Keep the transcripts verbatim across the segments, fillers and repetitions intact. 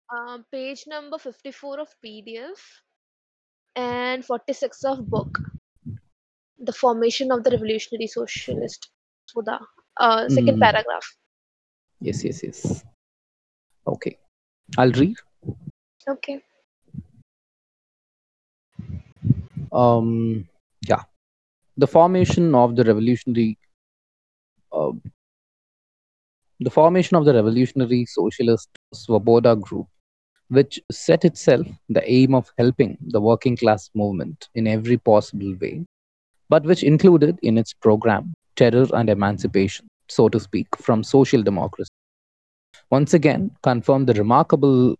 Um, page number fifty-four of P D F and forty-six of book. The formation of the revolutionary socialist. Sudha. Uh, second Mm, paragraph. yes, yes, yes. Okay, I'll read. Okay. Um, yeah, the formation of the revolutionary, uh, the formation of the revolutionary socialist Svoboda group, which set itself the aim of helping the working class movement in every possible way, but which included in its program terror and emancipation, so to speak, from social democracy. Once again, confirmed the remarkable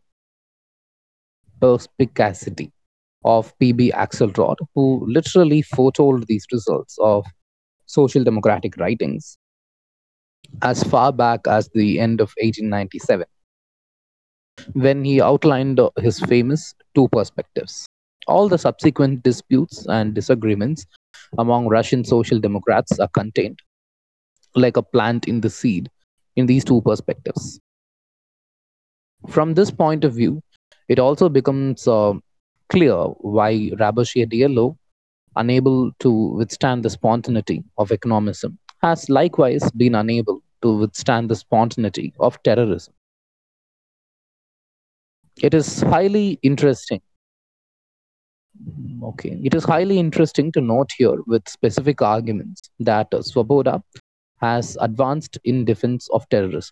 perspicacity of P B Axelrod, who literally foretold these results of social democratic writings as far back as the end of eighteen ninety-seven, when he outlined uh, his famous two perspectives. All the subsequent disputes and disagreements among Russian social democrats are contained, like a plant in the seed, in these two perspectives. From this point of view, it also becomes uh, clear why Raboshidiello, unable to withstand the spontaneity of economism, has likewise been unable to withstand the spontaneity of terrorism. It is highly interesting. Okay, it is highly interesting to note here with specific arguments that uh, Swoboda has advanced in defense of terrorism.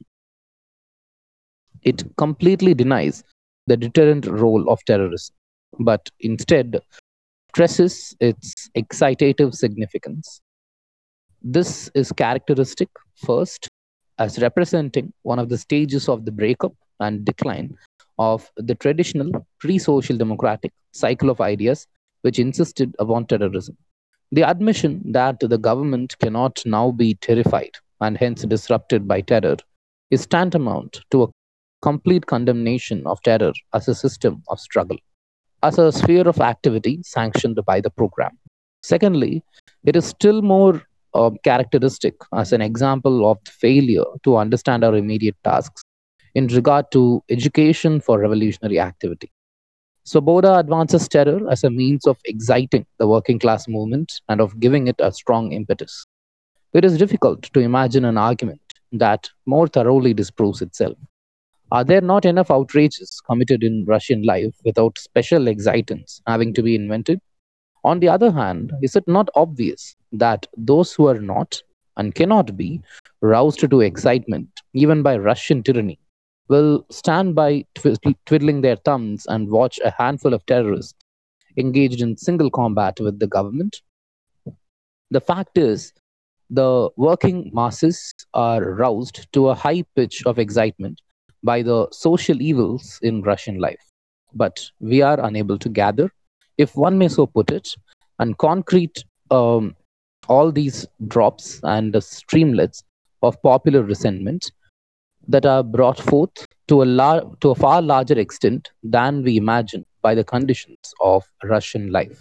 It completely denies the deterrent role of terrorism, but instead stresses its excitative significance. This is characteristic, first, as representing one of the stages of the breakup and decline of the traditional pre social democratic cycle of ideas which insisted upon terrorism. The admission that the government cannot now be terrified and hence disrupted by terror is tantamount to a complete condemnation of terror as a system of struggle, as a sphere of activity sanctioned by the program. Secondly, it is still more uh, characteristic as an example of the failure to understand our immediate tasks in regard to education for revolutionary activity. Swoboda advances terror as a means of exciting the working class movement and of giving it a strong impetus. It is difficult to imagine an argument that more thoroughly disproves itself. Are there not enough outrages committed in Russian life without special excitants having to be invented? On the other hand, is it not obvious that those who are not and cannot be roused to excitement, even by Russian tyranny, will stand by twi- twiddling their thumbs and watch a handful of terrorists engaged in single combat with the government? The fact is, the working masses are roused to a high pitch of excitement by the social evils in Russian life. But we are unable to gather, if one may so put it, and concrete um, all these drops and the streamlets of popular resentment that are brought forth to a, lar- to a far larger extent than we imagine by the conditions of Russian life,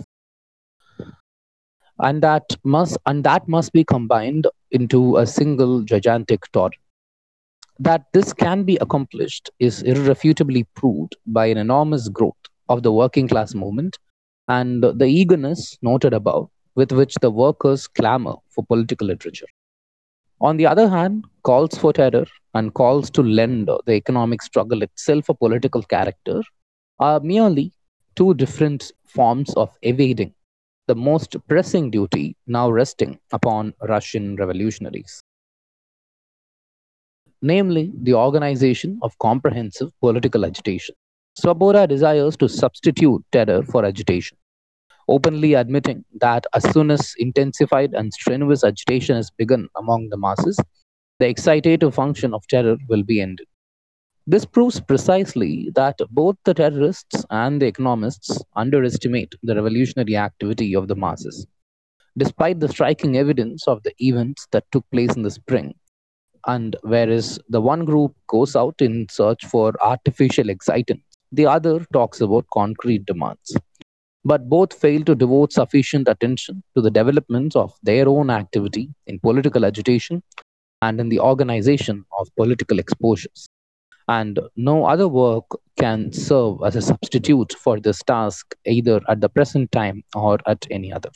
and that must and that must be combined into a single gigantic torrent. That this can be accomplished is irrefutably proved by an enormous growth of the working class movement and the eagerness noted above with which the workers clamor for political literature. On the other hand, calls for terror and calls to lend the economic struggle itself a political character are merely two different forms of evading the most pressing duty now resting upon Russian revolutionaries, namely the organization of comprehensive political agitation. Swoboda desires to substitute terror for agitation, openly admitting that as soon as intensified and strenuous agitation has begun among the masses, the excitative function of terror will be ended. This proves precisely that both the terrorists and the economists underestimate the revolutionary activity of the masses. Despite the striking evidence of the events that took place in the spring, and whereas the one group goes out in search for artificial excitants, the other talks about concrete demands. But both fail to devote sufficient attention to the development of their own activity in political agitation and in the organization of political exposures. and no other work can serve as a substitute for this task either at the present time or at any other.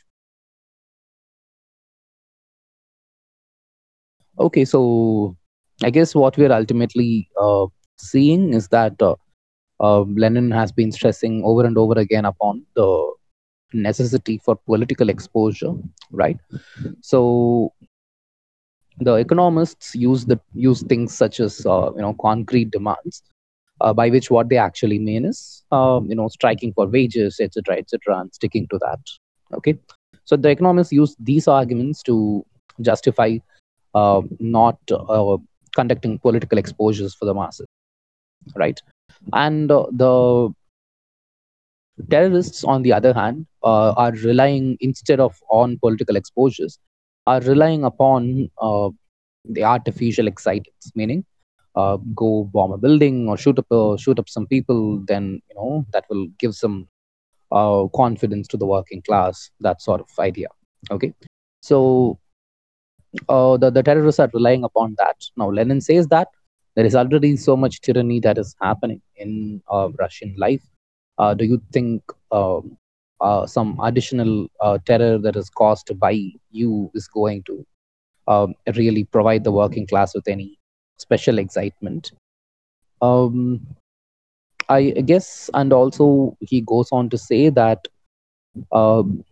Okay, so I guess what we're ultimately uh, seeing is that uh, uh, Lenin has been stressing over and over again upon the necessity for political exposure, right? So the economists use the use things such as uh, you know concrete demands, uh, by which what they actually mean is um, you know striking for wages, et cetera, et cetera, and sticking to that. Okay, so the economists use these arguments to justify uh, not uh, conducting political exposures for the masses, right? And uh, the terrorists, on the other hand, uh, are relying instead of on political exposures, are relying upon uh, the artificial excitants, meaning uh, go bomb a building or shoot up uh, shoot up some people, then you know that will give some uh, confidence to the working class. That sort of idea. Okay, so uh, the the terrorists are relying upon that. Now, Lenin says that there is already so much tyranny that is happening in uh, Russian life. Uh, do you think um, uh, some additional uh, terror that is caused by you is going to um, really provide the working class with any special excitement? Um, I guess, and also he goes on to say that um,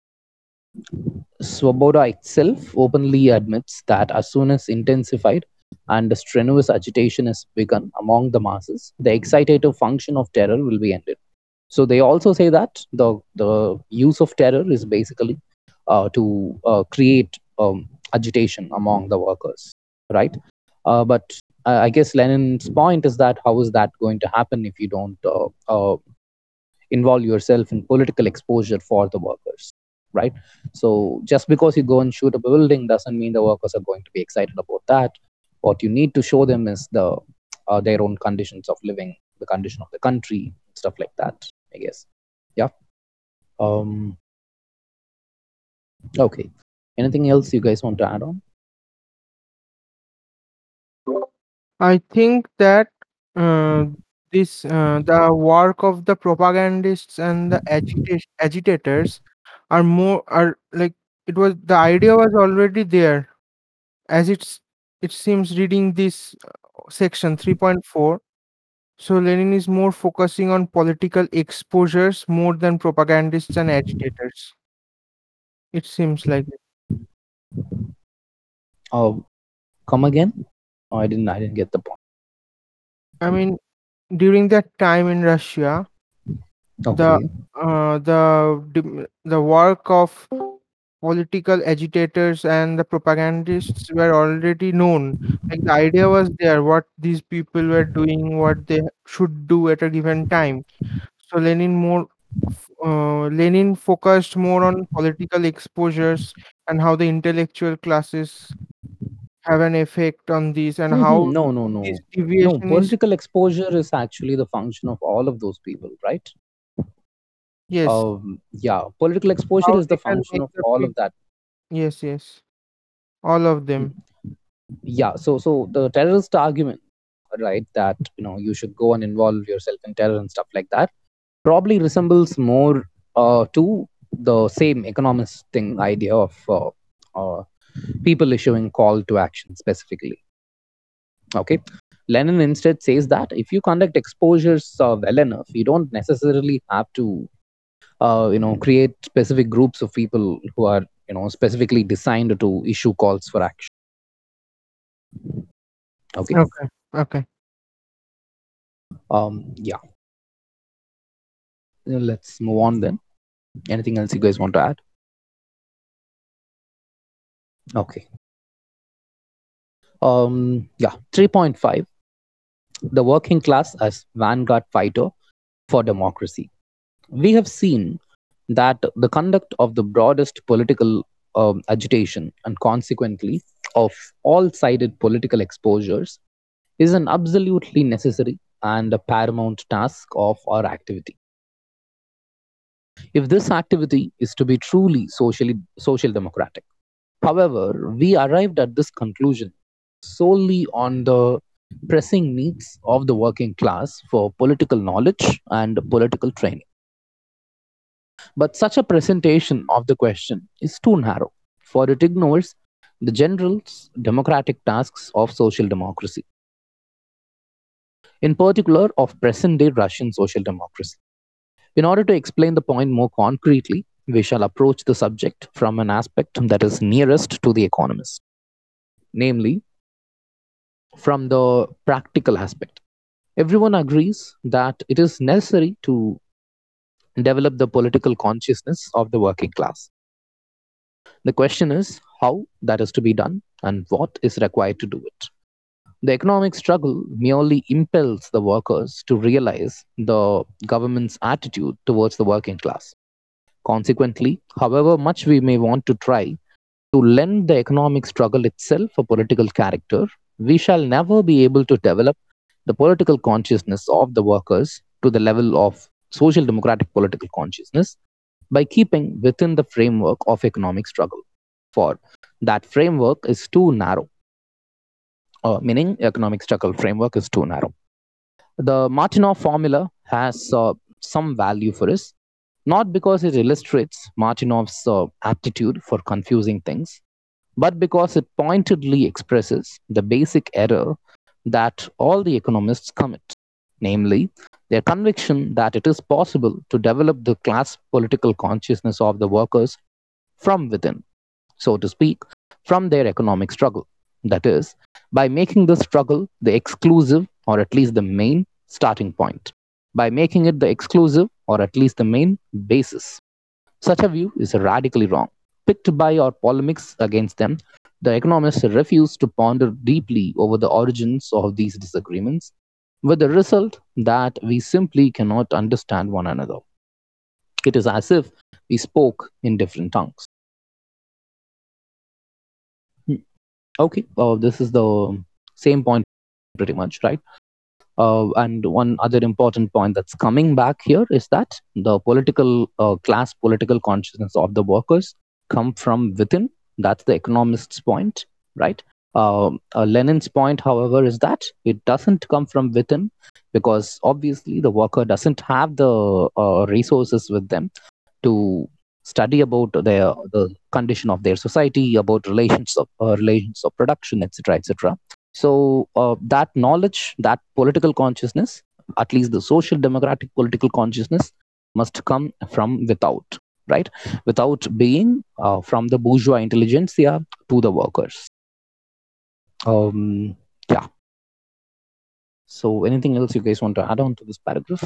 Svoboda itself openly admits that as soon as intensified and strenuous agitation is begun among the masses, the excitative function of terror will be ended. So they also say that the the use of terror is basically uh, to uh, create um, agitation among the workers, right? Uh, but uh, I guess Lenin's point is that how is that going to happen if you don't uh, uh, involve yourself in political exposure for the workers, right? So just because you go and shoot up a building doesn't mean the workers are going to be excited about that. What you need to show them is the uh, their own conditions of living, the condition of the country, stuff like that, I guess. Yeah. Um. Okay. Anything else you guys want to add on? I think that uh, this uh, the work of the propagandists and the agita- agitators are more are like it was the idea was already there as it's it seems reading this uh, section three point four. So Lenin is more focusing on political exposures more than propagandists and agitators. It seems like it. Oh, come again? Oh, I didn't. I didn't get the point. I mean, during that time in Russia, the Okay. uh, the dim- the work of political agitators and the propagandists were already known. Like the idea was there, what these people were doing, what they should do at a given time. So Lenin more f- uh, Lenin focused more on political exposures and how the intellectual classes have an effect on this and how Mm-hmm. No, no, this no, no. deviation is. Political exposure is actually the function of all of those people, right? Yes, Um, yeah, political exposure how is they the can function make of the all peop- of that. yes, yes, all of Mm. them. Yeah, so so the terrorist argument, right, that you know you should go and involve yourself in terror and stuff like that, probably resembles more uh, to the same economist thing idea of uh, uh, people issuing call to action specifically. Okay, Lenin instead says that if you conduct exposures uh, well enough, you don't necessarily have to uh, you know create specific groups of people who are you know specifically designed to issue calls for action. Okay. Okay, okay. Um yeah, let's move on then. Anything else you guys want to add? Okay. Um yeah, three point five, the working class as vanguard fighter for democracy. We have seen that the conduct of the broadest political um, agitation and consequently of all sided political exposures is an absolutely necessary and a paramount task of our activity. If this activity is to be truly socially social democratic. However, we arrived at this conclusion solely on the pressing needs of the working class for political knowledge and political training. But such a presentation of the question is too narrow, for it ignores the general democratic tasks of social democracy, in particular of present day Russian social democracy. In order to explain the point more concretely, we shall approach the subject from an aspect that is nearest to the economist, namely from the practical aspect. Everyone agrees that it is necessary to develop the political consciousness of the working class. The question is how that is to be done and what is required to do it. The economic struggle merely impels the workers to realize the government's attitude towards the working class. Consequently, however much we may want to try to lend the economic struggle itself a political character, we shall never be able to develop the political consciousness of the workers to the level of social democratic political consciousness by keeping within the framework of economic struggle. For that framework is too narrow, uh, meaning economic struggle framework is too narrow. The Martinov formula has uh, some value for us, not because it illustrates Martinov's uh, aptitude for confusing things, but because it pointedly expresses the basic error that all the economists commit, namely, their conviction that it is possible to develop the class political consciousness of the workers from within, so to speak, from their economic struggle. That is, by making the struggle the exclusive or at least the main starting point, by making it the exclusive or at least the main basis. Such a view is radically wrong. Picked by our polemics against them, the economists refuse to ponder deeply over the origins of these disagreements, with the result that we simply cannot understand one another. It is as if we spoke in different tongues. Hmm. Okay, uh, this is the same point pretty much, right? Uh, and one other important point that's coming back here is that the political uh, class, political consciousness of the workers come from within. That's the economist's point, right? Uh, uh, Lenin's point, however, is that it doesn't come from within because obviously the worker doesn't have the uh, resources with them to study about their the condition of their society, about relations of uh, relations of production, et cetera, et cetera. So uh, that knowledge, that political consciousness, at least the social democratic political consciousness, must come from without, right? Without being uh, from the bourgeois intelligentsia to the workers. Um, yeah. So anything else you guys want to add on to this paragraph?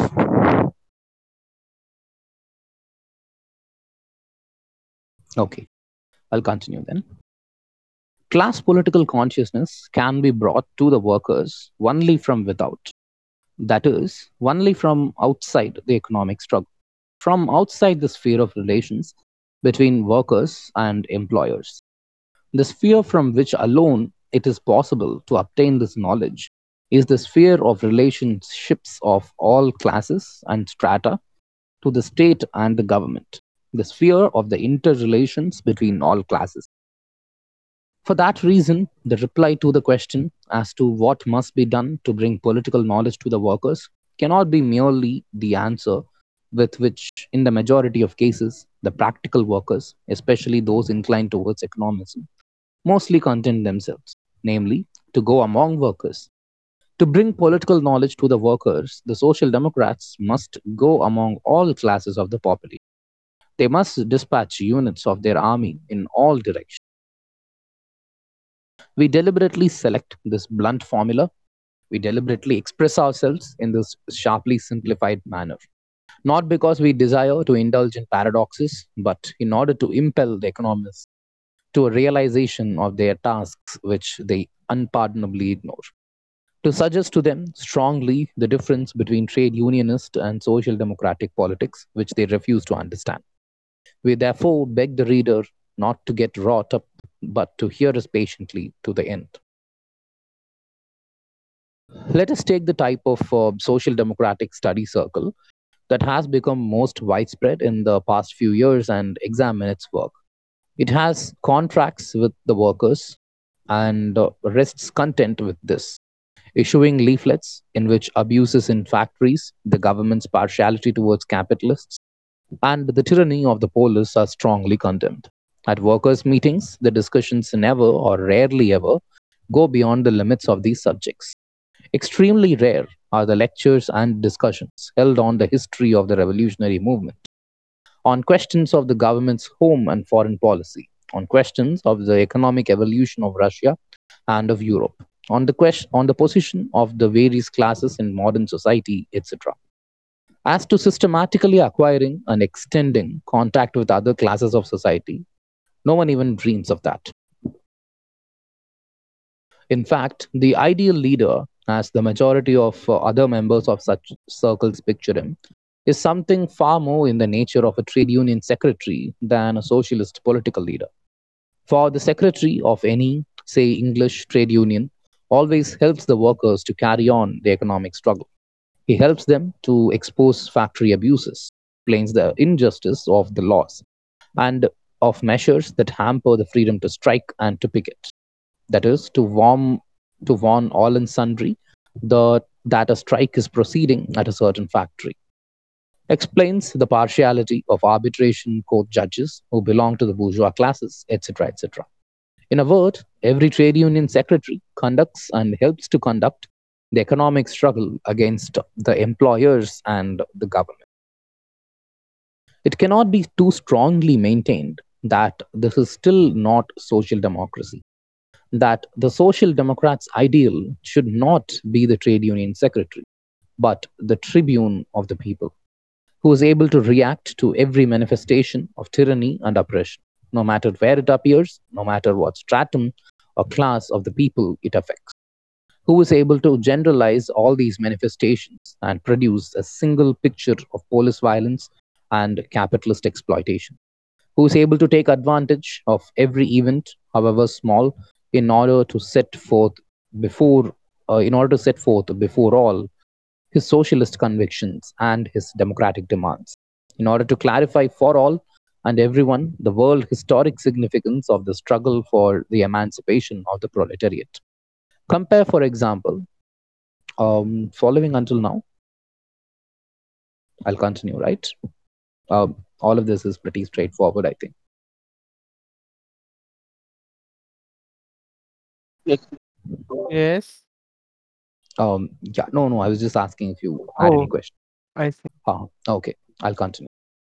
Okay, I'll continue then. Class political consciousness can be brought to the workers only from without. That is, only from outside the economic struggle, from outside the sphere of relations between workers and employers. The sphere from which alone it is possible to obtain this knowledge is the sphere of relationships of all classes and strata to the state and the government, the sphere of the interrelations between all classes. For that reason, the reply to the question as to what must be done to bring political knowledge to the workers cannot be merely the answer with which, in the majority of cases, the practical workers, especially those inclined towards economism, mostly content themselves, namely, to go among workers. To bring political knowledge to the workers, the Social Democrats must go among all classes of the population. They must dispatch units of their army in all directions. We deliberately select this blunt formula. We deliberately express ourselves in this sharply simplified manner, not because we desire to indulge in paradoxes, but in order to impel the economists to a realization of their tasks which they unpardonably ignore, to suggest to them strongly the difference between trade unionist and social democratic politics, which they refuse to understand. We therefore beg the reader not to get wrought up, but to hear us patiently to the end. Let us take the type of uh, social democratic study circle that has become most widespread in the past few years and examine its work. It has contracts with the workers and uh, rests content with this. issuing leaflets in which abuses in factories, the government's partiality towards capitalists, and the tyranny of the police are strongly condemned. At workers' meetings, the discussions never or rarely ever go beyond the limits of these subjects. Extremely rare are the lectures and discussions held on the history of the revolutionary movement, on questions of the government's home and foreign policy, on questions of the economic evolution of Russia and of Europe, on the question on the position of the various classes in modern society, et cetera. As to systematically acquiring and extending contact with other classes of society, no one even dreams of that. In fact, the ideal leader, as the majority of uh, other members of such circles picture him, is something far more in the nature of a trade union secretary than a socialist political leader. For the secretary of any, say, English trade union always helps the workers to carry on the economic struggle. He helps them to expose factory abuses, explains the injustice of the laws, and of measures that hamper the freedom to strike and to picket. That is, to warn, to warn all and sundry the, that a strike is proceeding at a certain factory. Explains the partiality of arbitration court judges who belong to the bourgeois classes, et cetera, et cetera. In a word, every trade union secretary conducts and helps to conduct the economic struggle against the employers and the government. It cannot be too strongly maintained that this is still not social democracy, that the social democrat's ideal should not be the trade union secretary, but the tribune of the people, who is able to react to every manifestation of tyranny and oppression, no matter where it appears, no matter what stratum or class of the people it affects, who is able to generalize all these manifestations and produce a single picture of police violence and capitalist exploitation, who is able to take advantage of every event, however small, in order to set forth before, uh, in order to set forth before all his socialist convictions and his democratic demands, in order to clarify for all and everyone the world historic significance of the struggle for the emancipation of the proletariat. Compare, for example, um, following until now, I'll continue, right? Um, all of this is pretty straightforward, I think. Yes. Um, yeah, no, no, I was just asking if you had any Oh, question. I see. Uh, okay, I'll continue.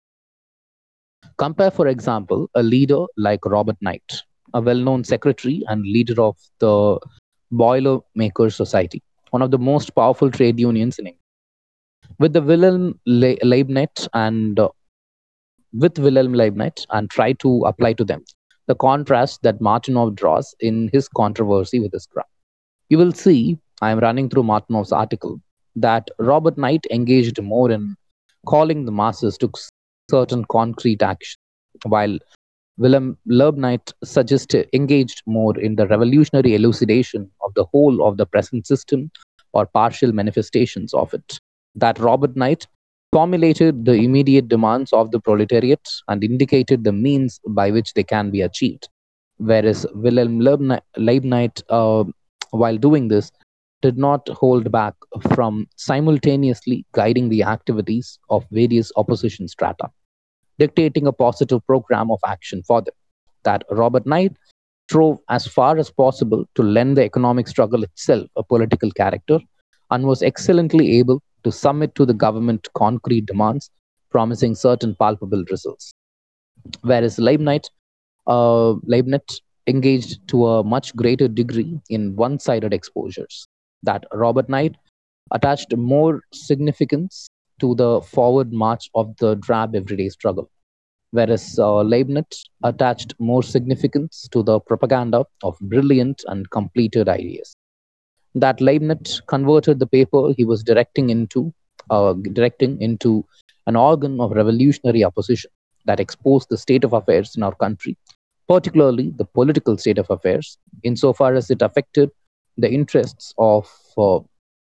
Compare, for example, a leader like Robert Knight, a well known secretary and leader of the Boilermaker Society, one of the most powerful trade unions in England, with the Wilhelm Le- Leibniz and uh, with Wilhelm Leibniz and try to apply to them the contrast that Martinov draws in his controversy with his crowd. You will see, I am running through Martinov's article, that Robert Knight engaged more in calling the masses to certain concrete action, while Willem Leibniz suggested engaged more in the revolutionary elucidation of the whole of the present system or partial manifestations of it. That Robert Knight formulated the immediate demands of the proletariat and indicated the means by which they can be achieved. Whereas Wilhelm Leibni- Leibniz, uh, while doing this, did not hold back from simultaneously guiding the activities of various opposition strata, dictating a positive program of action for them. That Robert Knight strove as far as possible to lend the economic struggle itself a political character and was excellently able to submit to the government concrete demands, promising certain palpable results. Whereas Leibniz, uh, Leibniz engaged to a much greater degree in one sided exposures. That Robert Knight attached more significance to the forward march of the drab everyday struggle, whereas uh, Leibniz attached more significance to the propaganda of brilliant and completed ideas. That Leibniz converted the paper he was directing into uh, directing into an organ of revolutionary opposition that exposed the state of affairs in our country, particularly the political state of affairs, insofar as it affected the interests of uh,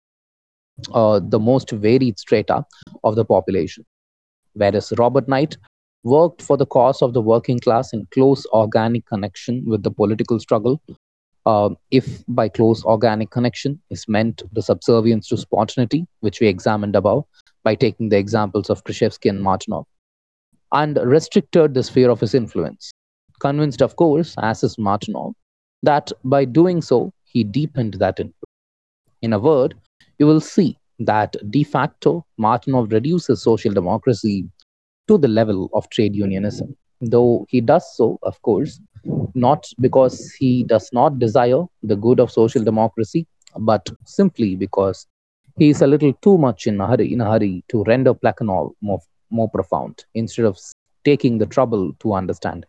uh, the most varied strata of the population. Whereas Robert Knight worked for the cause of the working class in close organic connection with the political struggle, Um, if by close organic connection is meant the subservience to spontaneity, which we examined above by taking the examples of Krzyzewski and Martinov, and restricted the sphere of his influence, convinced, of course, as is Martinov, that by doing so he deepened that influence. In a word, you will see that de facto Martinov reduces social democracy to the level of trade unionism, though he does so, of course, not because he does not desire the good of social democracy, but simply because he is a little too much in a hurry, in a hurry to render Plekhanov more, more profound, instead of taking the trouble to understand him.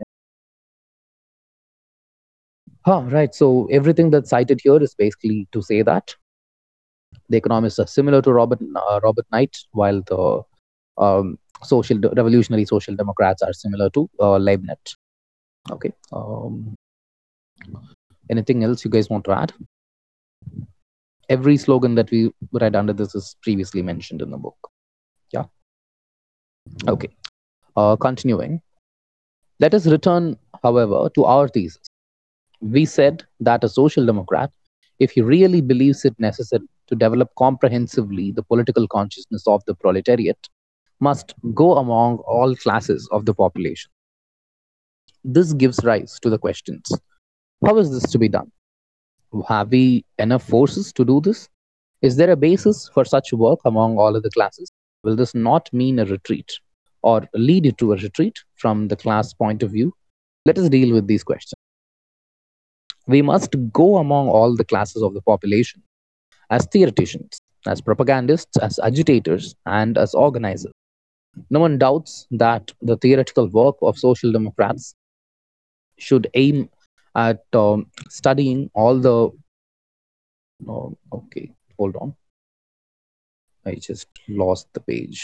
Huh, right. So everything that's cited here is basically to say that the economists are similar to Robert uh, Robert Knight, while the um, social revolutionary social democrats are similar to uh, Leibniz. Okay. Um, anything else you guys want to add? Every slogan that we read under this is previously mentioned in the book. Yeah. Okay. Uh, continuing. Let us return, however, to our thesis. We said that a social democrat, if he really believes it necessary to develop comprehensively the political consciousness of the proletariat, must go among all classes of the population. This gives rise to the questions: how is this to be done? Have we enough forces to do this? Is there a basis for such work among all of the classes? Will this not mean a retreat or lead to a retreat from the class point of view? Let us deal with these questions. We must go among all the classes of the population as theoreticians, as propagandists, as agitators, and as organizers. No one doubts that the theoretical work of social democrats should aim at um, studying all the. Oh, okay, hold on. I just lost the page.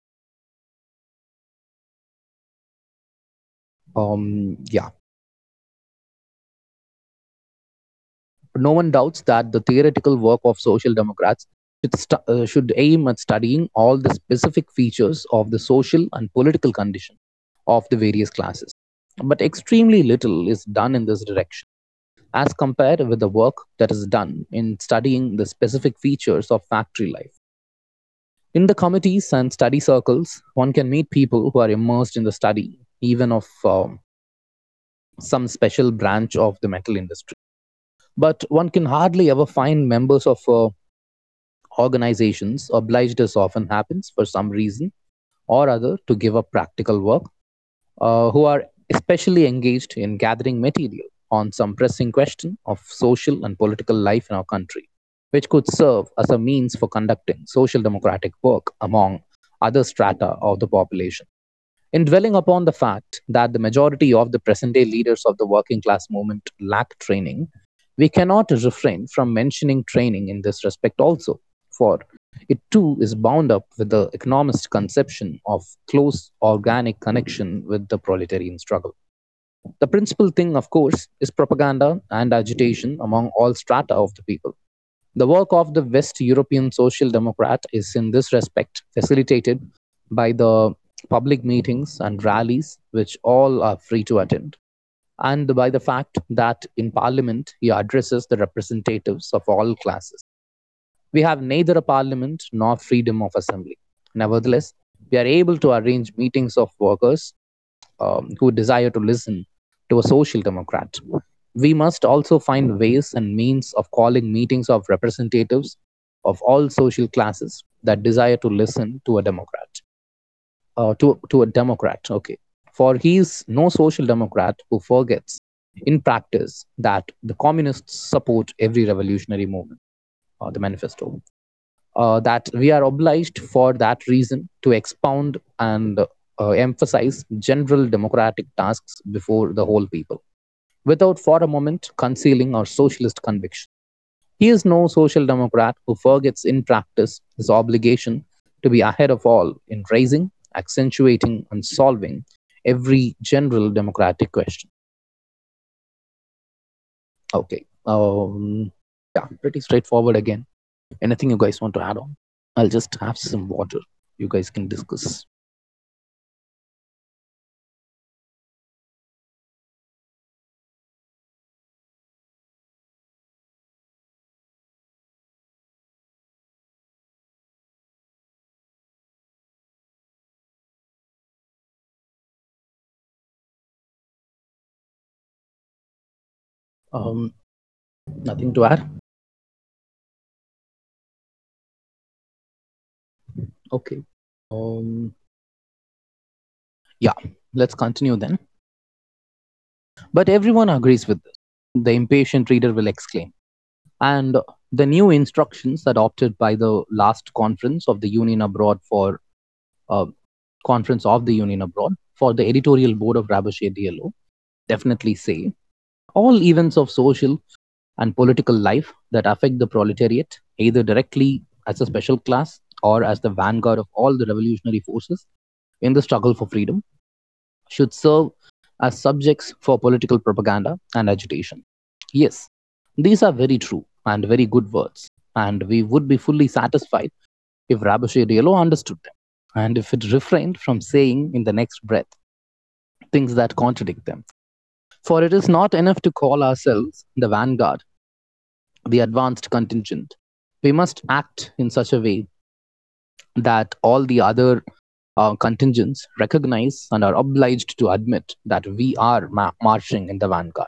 Um, yeah. No one doubts that the theoretical work of social democrats should, stu- uh, should aim at studying all the specific features of the social and political condition of the various classes. But extremely little is done in this direction, as compared with the work that is done in studying the specific features of factory life. In the committees and study circles, one can meet people who are immersed in the study, even of um, some special branch of the metal industry. But one can hardly ever find members of uh, organizations obliged, as often happens for some reason or other, to give up practical work, uh, who are especially engaged in gathering material on some pressing question of social and political life in our country, which could serve as a means for conducting social democratic work among other strata of the population. In dwelling upon the fact that the majority of the present day leaders of the working class movement lack training, we cannot refrain from mentioning training in this respect also, for it too is bound up with the economist conception of close organic connection with the proletarian struggle. The principal thing, of course, is propaganda and agitation among all strata of the people. The work of the West European Social Democrat is in this respect facilitated by the public meetings and rallies, which all are free to attend, and by the fact that in Parliament he addresses the representatives of all classes. We have neither a parliament nor freedom of assembly. Nevertheless, we are able to arrange meetings of workers um, who desire to listen to a social democrat. We must also find ways and means of calling meetings of representatives of all social classes that desire to listen to a democrat. Uh, to, to a democrat, okay. For he is no social democrat who forgets in practice that the communists support every revolutionary movement, uh, the manifesto, uh, that we are obliged for that reason to expound and uh, emphasize general democratic tasks before the whole people, without for a moment concealing our socialist conviction. He is no social democrat who forgets in practice his obligation to be ahead of all in raising, accentuating, and solving every general democratic question. Okay. Um, yeah, pretty straightforward again. Anything you guys want to add on? I'll just have some water. You guys can discuss. Um, Nothing to add. Okay. Um, yeah, let's continue then. But everyone agrees with this. The impatient reader will exclaim. And the new instructions adopted by the last conference of the Union Abroad for uh, conference of the Union Abroad for the editorial board of Raboshe D L O definitely say all events of social and political life that affect the proletariat, either directly as a special class or as the vanguard of all the revolutionary forces in the struggle for freedom, should serve as subjects for political propaganda and agitation. Yes, these are very true and very good words, and we would be fully satisfied if Raboshe Diallo understood them, and if it refrained from saying in the next breath things that contradict them. For it is not enough to call ourselves the vanguard, the advanced contingent. We must act in such a way that all the other uh, contingents recognize and are obliged to admit that we are ma- marching in the vanguard.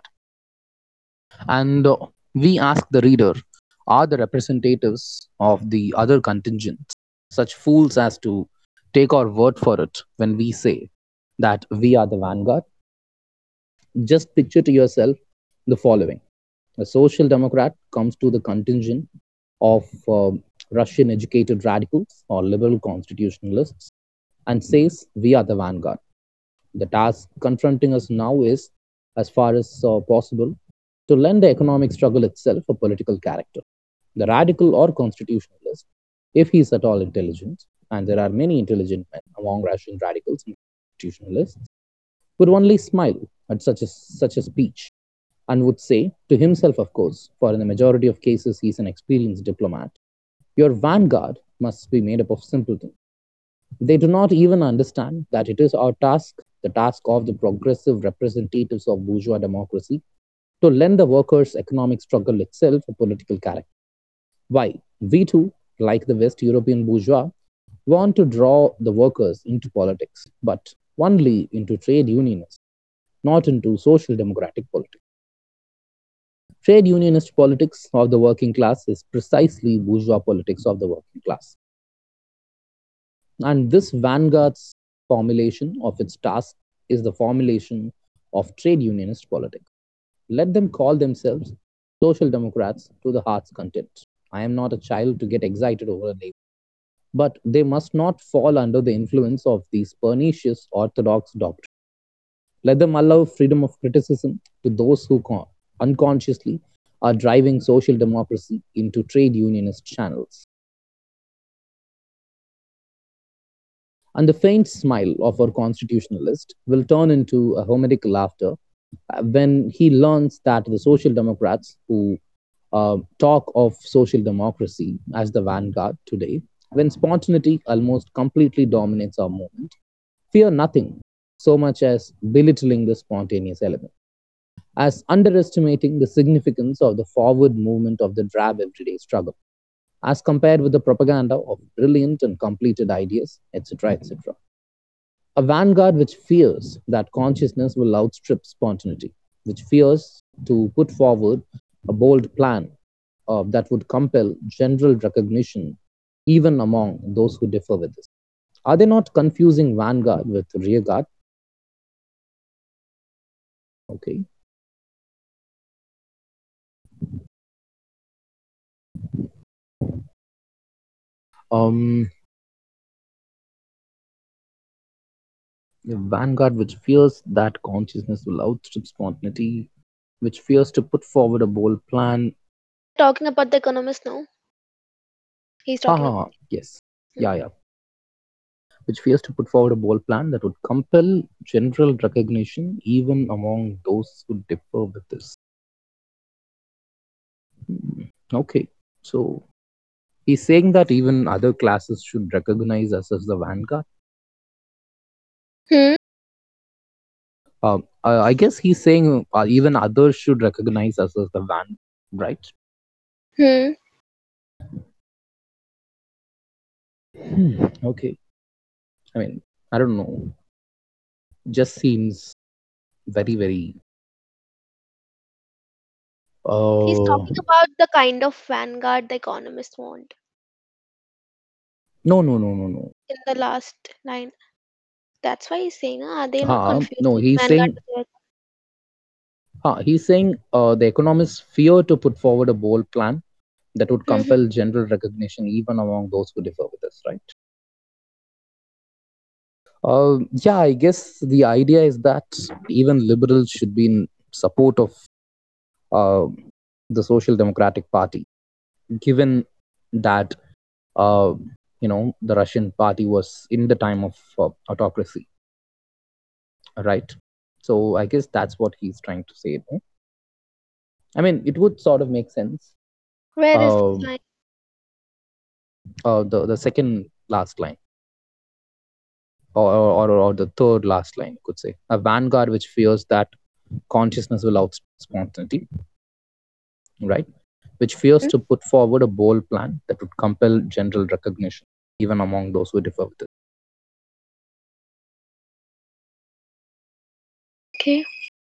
And uh, we ask the reader, are the representatives of the other contingents such fools as to take our word for it when we say that we are the vanguard? Just picture to yourself the following: a social democrat comes to the contingent of uh, Russian educated radicals or liberal constitutionalists and says, we are the vanguard. The task confronting us now is, as far as uh, possible, to lend the economic struggle itself a political character. The radical or constitutionalist, if he is at all intelligent, and there are many intelligent men among Russian radicals and constitutionalists, would only smile at such a, such a speech and would say to himself, of course, for in the majority of cases he is an experienced diplomat, your vanguard must be made up of simpletons. They do not even understand that it is our task, the task of the progressive representatives of bourgeois democracy, to lend the workers' economic struggle itself a political character. Why? We too, like the West European bourgeois, want to draw the workers into politics, but only into trade unionism, not into social democratic politics. Trade unionist politics of the working class is precisely bourgeois politics of the working class. And this vanguard's formulation of its task is the formulation of trade unionist politics. Let them call themselves social democrats to the heart's content. I am not a child to get excited over a name, but they must not fall under the influence of these pernicious orthodox doctrines. Let them allow freedom of criticism to those who con- unconsciously are driving social democracy into trade unionist channels. And the faint smile of our constitutionalist will turn into a homeric laughter uh, when he learns that the social democrats who uh, talk of social democracy as the vanguard today, when spontaneity almost completely dominates our movement, fear nothing so much as belittling the spontaneous element, as underestimating the significance of the forward movement of the drab everyday struggle, as compared with the propaganda of brilliant and completed ideas, et cetera, et cetera. A vanguard which fears that consciousness will outstrip spontaneity, which fears to put forward a bold plan uh, that would compel general recognition even among those who differ with this. Are they not confusing vanguard with rearguard? Okay. Um, a vanguard which fears that consciousness will outstrip spontaneity, which fears to put forward a bold plan. Talking about the economist now. He's Ha talking ha, about. ha. Yes. Hmm. Yeah, yeah. Which fears to put forward a bold plan that would compel general recognition even among those who differ with this. Hmm, okay, so he's saying that even other classes should recognize us as the vanguard. Hmm. Um, I I guess he's saying uh, even others should recognize us as the van, right? Hmm. Hmm, okay. I mean, I don't know. Just seems very, very He's Uh, talking about the kind of vanguard the economists want no, no, no, no, no. in the last line. That's why he's saying, ah, are they not Huh, no, confusing he's vanguard saying, with their. huh, he's saying uh, the economists fear to put forward a bold plan that would Mhm. compel general recognition even among those who differ with us, right? Uh, yeah, I guess the idea is that even liberals should be in support of uh, the Social Democratic Party, given that uh, you know the Russian party was in the time of uh, autocracy, right? So I guess that's what he's trying to say. No? I mean, it would sort of make sense. Where is this Um, line? uh, the the second last line, or, or or the third last line, you could say, a vanguard which fears that consciousness will outspeed spontaneity, right? Which fears Hmm? to put forward a bold plan that would compel general recognition, even among those who differ with it. Okay.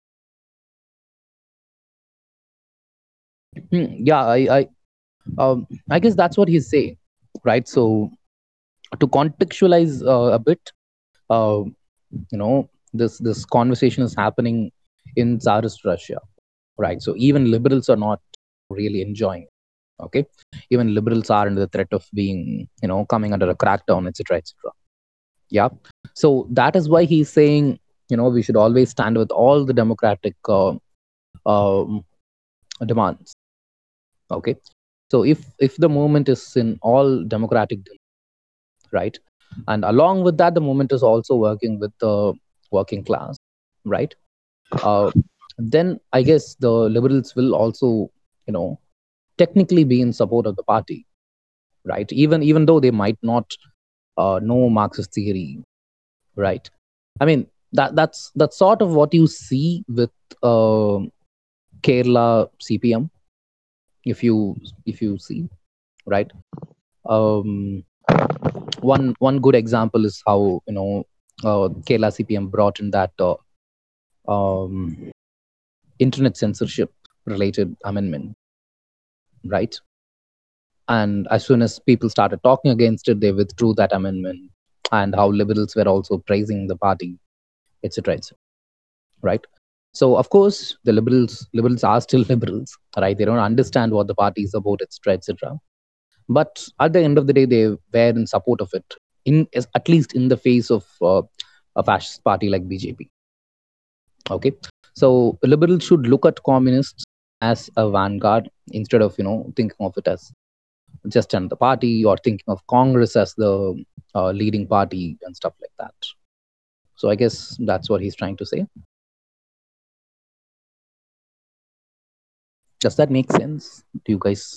Hmm, yeah, I, I, um, I guess that's what he's saying, right? So to contextualize uh, a bit, uh, you know, this this conversation is happening in Tsarist Russia, right? So even liberals are not really enjoying it. Okay, even liberals are under the threat of being, you know, coming under a crackdown, et cetera, et cetera. Yeah. So that is why he's saying, you know, we should always stand with all the democratic uh, um, demands. Okay. So if if the movement is in all democratic, right, and along with that, the movement is also working with the working class, right? Uh, then I guess the liberals will also, you know, technically be in support of the party, right? Even even though they might not uh, know Marxist theory, right? I mean, that that's that's sort of what you see with uh, Kerala C P M. If you if you see, right? Um, one one good example is how, you know, uh, Kerala C P M brought in that uh, um, internet censorship related amendment, right? And as soon as people started talking against it, they withdrew that amendment, and how liberals were also praising the party, et cetera, et cetera, right? So of course, the liberals liberals are still liberals, right? They don't understand what the party is about, et cetera, et cetera. But at the end of the day, they were in support of it, in at least in the face of uh, a fascist party like B J P. Okay, so liberals should look at communists as a vanguard instead of, you know, thinking of it as just another party, or thinking of Congress as the uh, leading party and stuff like that. So I guess that's what he's trying to say. Does that make sense? Do you guys?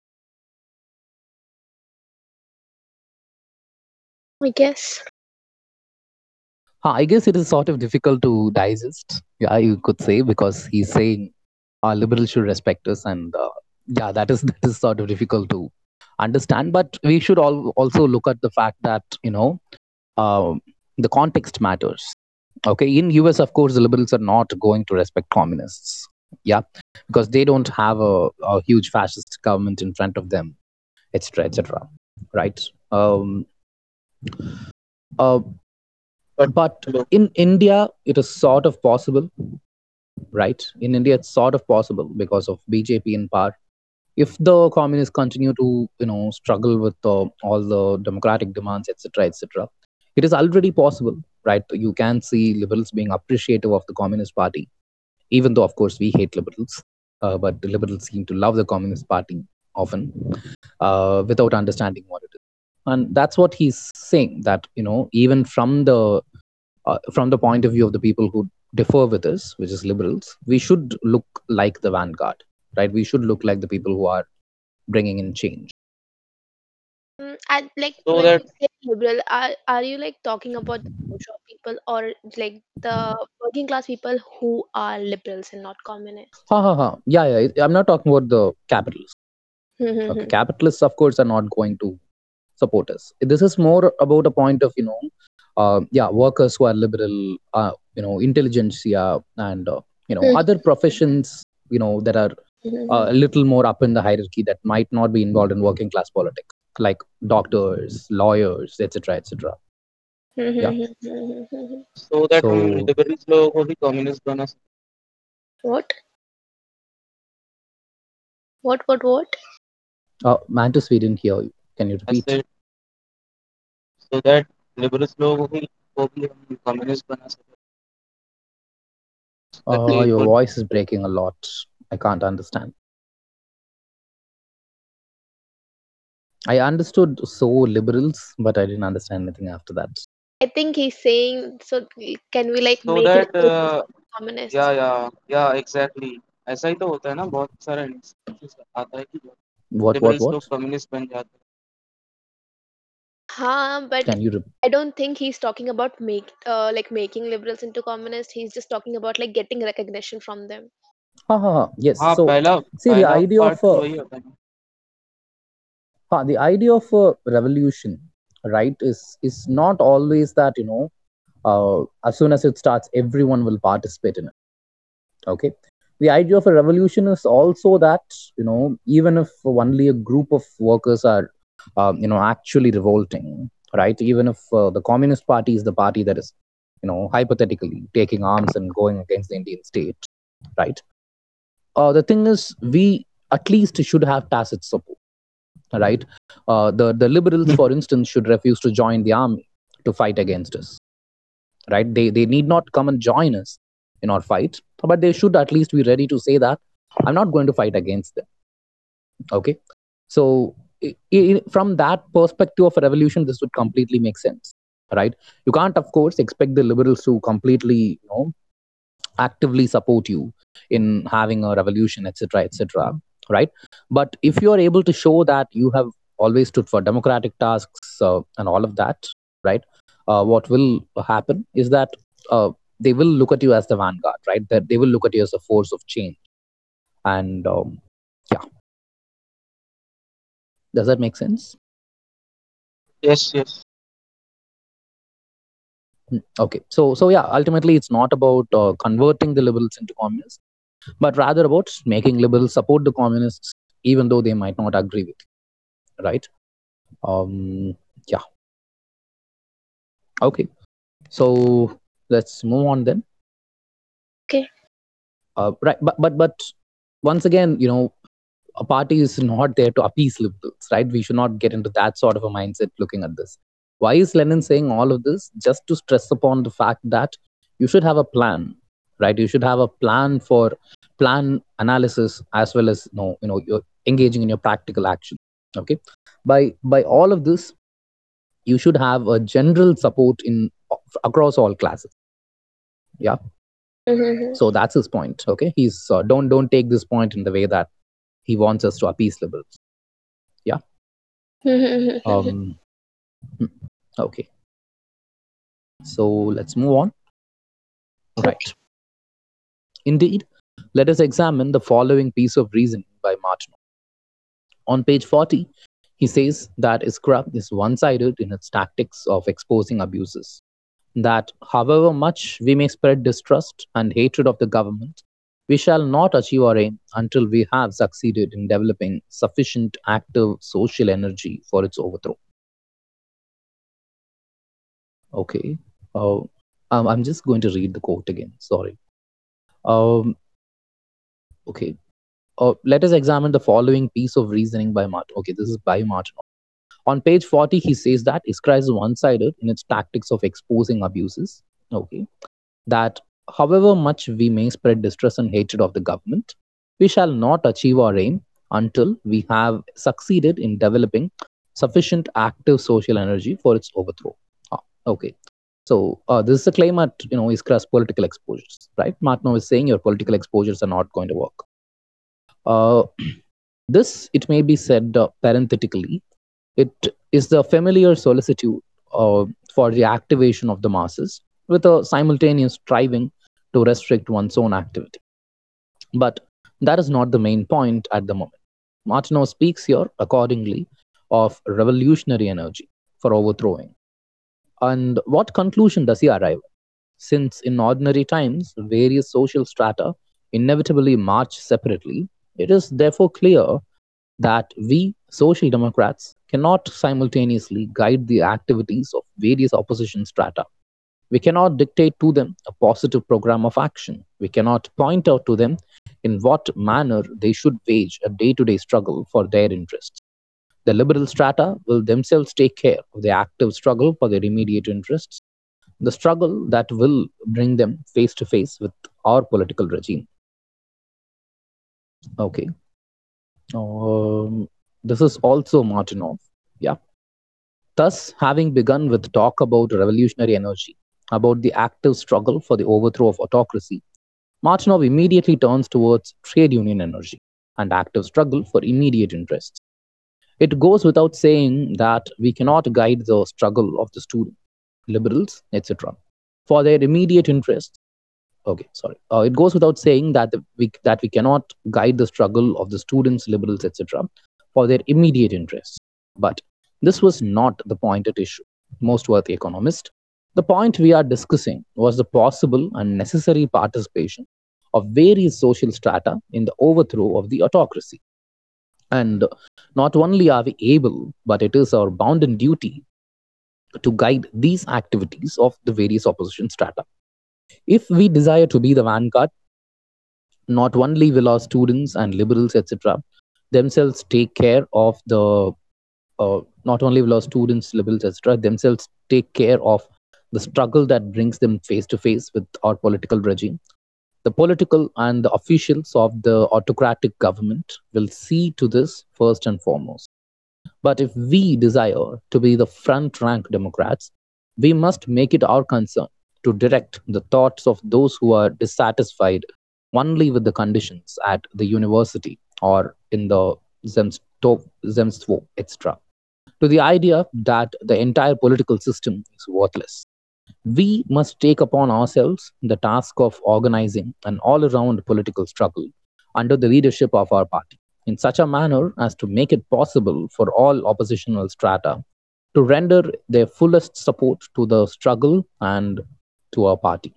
I guess. Huh, I guess it is sort of difficult to digest. Yeah, you could say, because he's saying our liberals should respect us, and uh, yeah, that is that is sort of difficult to understand. But we should all also look at the fact that, you know, uh, the context matters. Okay, in U S, of course, the liberals are not going to respect communists. Yeah, because they don't have a, a huge fascist government in front of them, et cetera, et cetera. Right? Um, uh, but in India, it is sort of possible, right? In India, it's sort of possible because of B J P in power. If the communists continue to, you know, struggle with uh, all the democratic demands, et cetera, et cetera, it is already possible, right? You can see liberals being appreciative of the Communist Party, even though, of course, we hate liberals, uh, but the liberals seem to love the Communist Party often, uh, without understanding what it is. And that's what he's saying, that, you know, even from the uh, from the point of view of the people who differ with us, which is liberals, we should look like the vanguard, right? We should look like the people who are bringing in change. Mm, and like So when that you say liberal, are are you like talking about the bourgeois people or like the working class people who are liberals and not communists? Ha ha ha. Yeah, yeah. I'm not talking about the capitalists. Okay, Mm-hmm. capitalists, of course, are not going to support us. This is more about a point of, you know, uh, yeah, workers who are liberal, uh, you know, intelligentsia, and uh, you know, other professions, you know, that are uh, a little more up in the hierarchy that might not be involved in working class politics, like doctors, lawyers, et cetera, et cetera. Yeah. So that हम So, liberals लोगों को भी communist बना सकते What? What? What? What? uh, Mantus, we didn't hear you. Can you हैं। I repeat? said so that liberals लोगों को भी को भी हम communist बना सकते हैं। That Uh, they your would voice is breaking a lot. I can't understand. I understood so liberals, but I didn't understand anything after that. I think he's saying, so can we like so make that liberals uh, communists? yeah yeah yeah exactly ऐसा ही तो होता है ना बहुत सारा instances आता है कि What, what, liberals what? लोग communist बन जाते Huh, but Can you repeat? I don't think he's talking about make uh, like making liberals into communists. He's just talking about like getting recognition from them. Ha, ha, ha. हैं। Yes. हाँ So, पहला see, the पहला idea part of तो uh, वही होता है ना। ha, the idea of a revolution, right, is is not always that you know, uh, as soon as it starts, everyone will participate in it. Okay. The idea of a revolution is also that you know, even if only a group of workers are, um, you know, actually revolting, right? Even if uh, the Communist Party is the party that is, you know, hypothetically taking arms and going against the Indian state, right? Uh, the thing is, we at least should have tacit support, right? Uh, the the liberals, for instance, should refuse to join the army to fight against us, right? They they need not come and join us in our fight, but they should at least be ready to say that I'm not going to fight against them. Okay, so i- i- from that perspective of a revolution, this would completely make sense, right? You can't, of course, expect the liberals to completely, you know, actively support you in having a revolution, et cetera, et cetera, right? But if you are able to show that you have always stood for democratic tasks uh, and all of that, right? Uh, what will happen is that uh, they will look at you as the vanguard, right? That they will look at you as a force of change. And um, yeah, does that make sense? yes yes Mm, okay, so so yeah, ultimately it's not about uh, converting the liberals into communists, but rather about making liberals support the communists even though they might not agree with it, right? Um, yeah, okay. So let's move on then. Okay. Uh, right, but but but once again, you know, a party is not there to appease liberals, right? We should not get into that sort of a mindset looking at this. Why is Lenin saying all of this? Just to stress upon the fact that you should have a plan, right? You should have a plan for plan analysis as well as you know, you know, you're engaging in your practical action. Okay, by by all of this, you should have a general support in across all classes. Yeah, Mm-hmm. so that's his point. Okay, he's uh, don't don't take this point in the way that he wants us to appease liberals. Yeah. Um, hmm, okay. So let's move on. Right. Indeed, let us examine the following piece of reasoning by Martineau. On page forty, he says that ISKRA is one sided in its tactics of exposing abuses. That however much we may spread distrust and hatred of the government, we shall not achieve our aim until we have succeeded in developing sufficient active social energy for its overthrow. Okay. Uh, um, I'm just going to read the quote again. Sorry. Um, okay. Uh, let us examine the following piece of reasoning by Martin. Okay, this is by Martin. On page forty, he says that ISKRA is one sided in its tactics of exposing abuses. Okay. That however much we may spread distrust and hatred of the government, we shall not achieve our aim until we have succeeded in developing sufficient active social energy for its overthrow. Ah, okay. So uh, this is a claim at you know ISKRA's political exposures, right? Martineau is saying your political exposures are not going to work. Uh, this, it may be said uh, parenthetically, it is the familiar solicitude uh, for the activation of the masses with a simultaneous striving to restrict one's own activity. But that is not the main point at the moment. Martineau speaks here, accordingly, of revolutionary energy for overthrowing. And what conclusion does he arrive at? Since in ordinary times, various social strata inevitably march separately, It is therefore clear that we social democrats cannot simultaneously guide the activities of various opposition strata. We cannot dictate to them a positive program of action. We cannot point out to them in what manner they should wage a day to day struggle for their interests. The liberal strata will themselves take care of the active struggle for their immediate interests, the struggle that will bring them face to face with our political regime. Okay. Um, this is also Martinov. Yeah. Thus, having begun with talk about revolutionary energy, about the active struggle for the overthrow of autocracy, Martinov immediately turns towards trade union energy and active struggle for immediate interests. It goes without saying that we cannot guide the struggle of the student, liberals, et cetera, for their immediate interests. Okay, sorry. Uh, it goes without saying that the, we that we cannot guide the struggle of the students, liberals, et cetera, for their immediate interests. But this was not the point at issue. Most worthy economist, the point we are discussing was the possible and necessary participation of various social strata in the overthrow of the autocracy. And not only are we able, but it is our bounden duty to guide these activities of the various opposition strata. If we desire to be the vanguard, not only will our students and liberals, et cetera, themselves take care of the, uh, not only will our students, liberals, et cetera, themselves take care of the struggle that brings them face to face with our political regime. The political and the officials of the autocratic government will see to this first and foremost. But if we desire to be the front rank Democrats, we must make it our concern to direct the thoughts of those who are dissatisfied only with the conditions at the university or in the Zemstvo, Zemstvo et cetera, to the idea that the entire political system is worthless. We must take upon ourselves the task of organizing an all around political struggle under the leadership of our party in such a manner as to make it possible for all oppositional strata to render their fullest support to the struggle and to our party.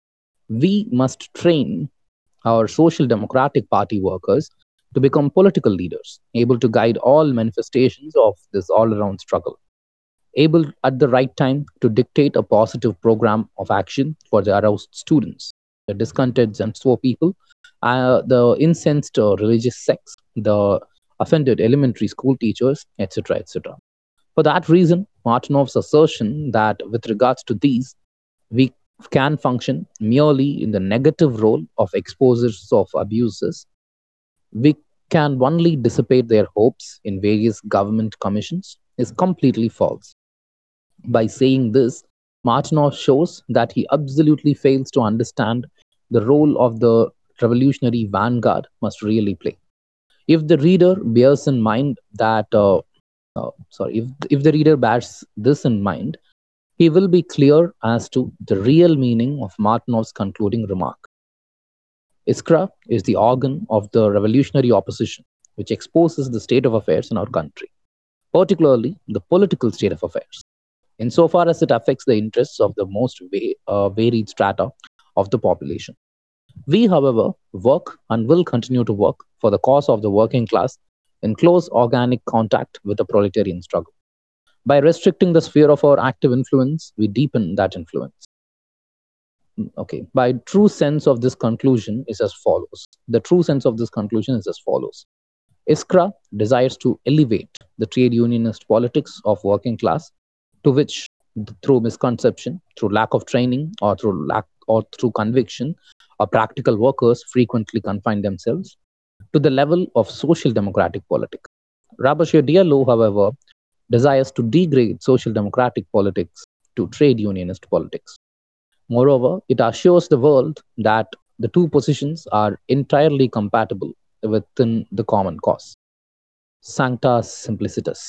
We must train our Social Democratic Party workers to become political leaders, able to guide all manifestations of this all around struggle, able at the right time to dictate a positive program of action for the aroused students, the discontented Zemstvo people, uh, the incensed uh, religious sects, the offended elementary school teachers, et cetera, et cetera. For that reason, Martinov's assertion that with regards to these, we can function merely in the negative role of exposers of abuses, we can only dissipate their hopes in various government commissions, is completely false. By saying this, Martinov shows that he absolutely fails to understand the role of the revolutionary vanguard must really play. If the reader bears in mind that, uh, uh, sorry, if, if the reader bears this in mind, he will be clear as to the real meaning of Martinov's concluding remark. ISKRA is the organ of the revolutionary opposition, which exposes the state of affairs in our country, particularly the political state of affairs, insofar as it affects the interests of the most va- uh, varied strata of the population. We, however, work and will continue to work for the cause of the working class in close organic contact with the proletarian struggle. By restricting the sphere of our active influence, we deepen that influence. Okay, by true sense of this conclusion is as follows. The true sense of this conclusion is as follows. ISKRA desires to elevate the trade unionist politics of working class, to which through misconception, through lack of training, or through lack or through conviction, or practical workers frequently confine themselves, to the level of social democratic politics. Rabashir Diallo, however, desires to degrade social democratic politics to trade unionist politics. Moreover, it assures the world that the two positions are entirely compatible within the common cause. Sancta simplicitas.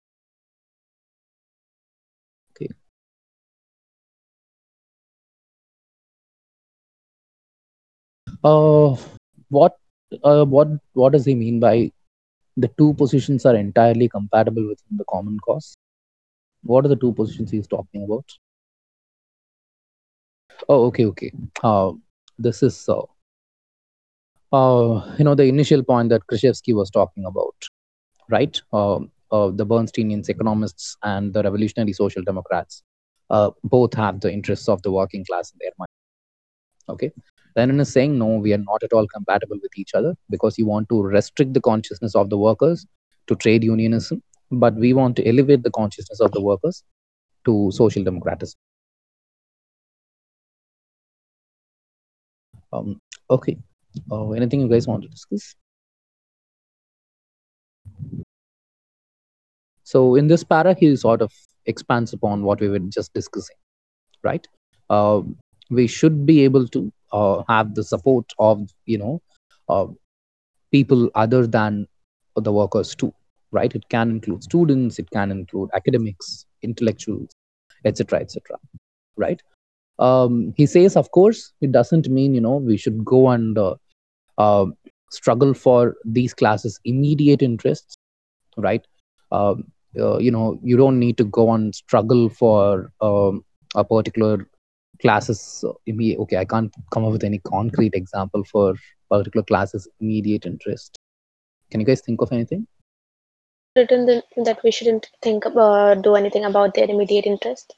Okay. Uh, what uh, what what does he mean by the two positions are entirely compatible within the common cause? What are the two positions he's talking about? Oh, okay, okay. Uh, this is uh, uh, you know, the initial point that Krzyzewski was talking about, right? Uh, uh, the Bernsteinians, economists, and the revolutionary social democrats uh, both have the interests of the working class in their mind. Okay. Lenin is saying, no, we are not at all compatible with each other because you want to restrict the consciousness of the workers to trade unionism, but we want to elevate the consciousness of the workers to social democratism. Um, okay. Uh, anything you guys want to discuss? So in this para, he sort of expands upon what we were just discussing, right? Uh, we should be able to uh, have the support of, you know, uh, people other than the workers too, right? It can include students, it can include academics, intellectuals, et cetera, et cetera, right? Um, he says, of course, it doesn't mean, you know, we should go and uh, uh, struggle for these classes' immediate interests, right? Um, uh, you know, you don't need to go and struggle for um, a particular classes. Uh, imme- okay, I can't come up with any concrete example for particular classes' immediate interest. Can you guys think of anything? Written the, that we shouldn't think about do anything about their immediate interest.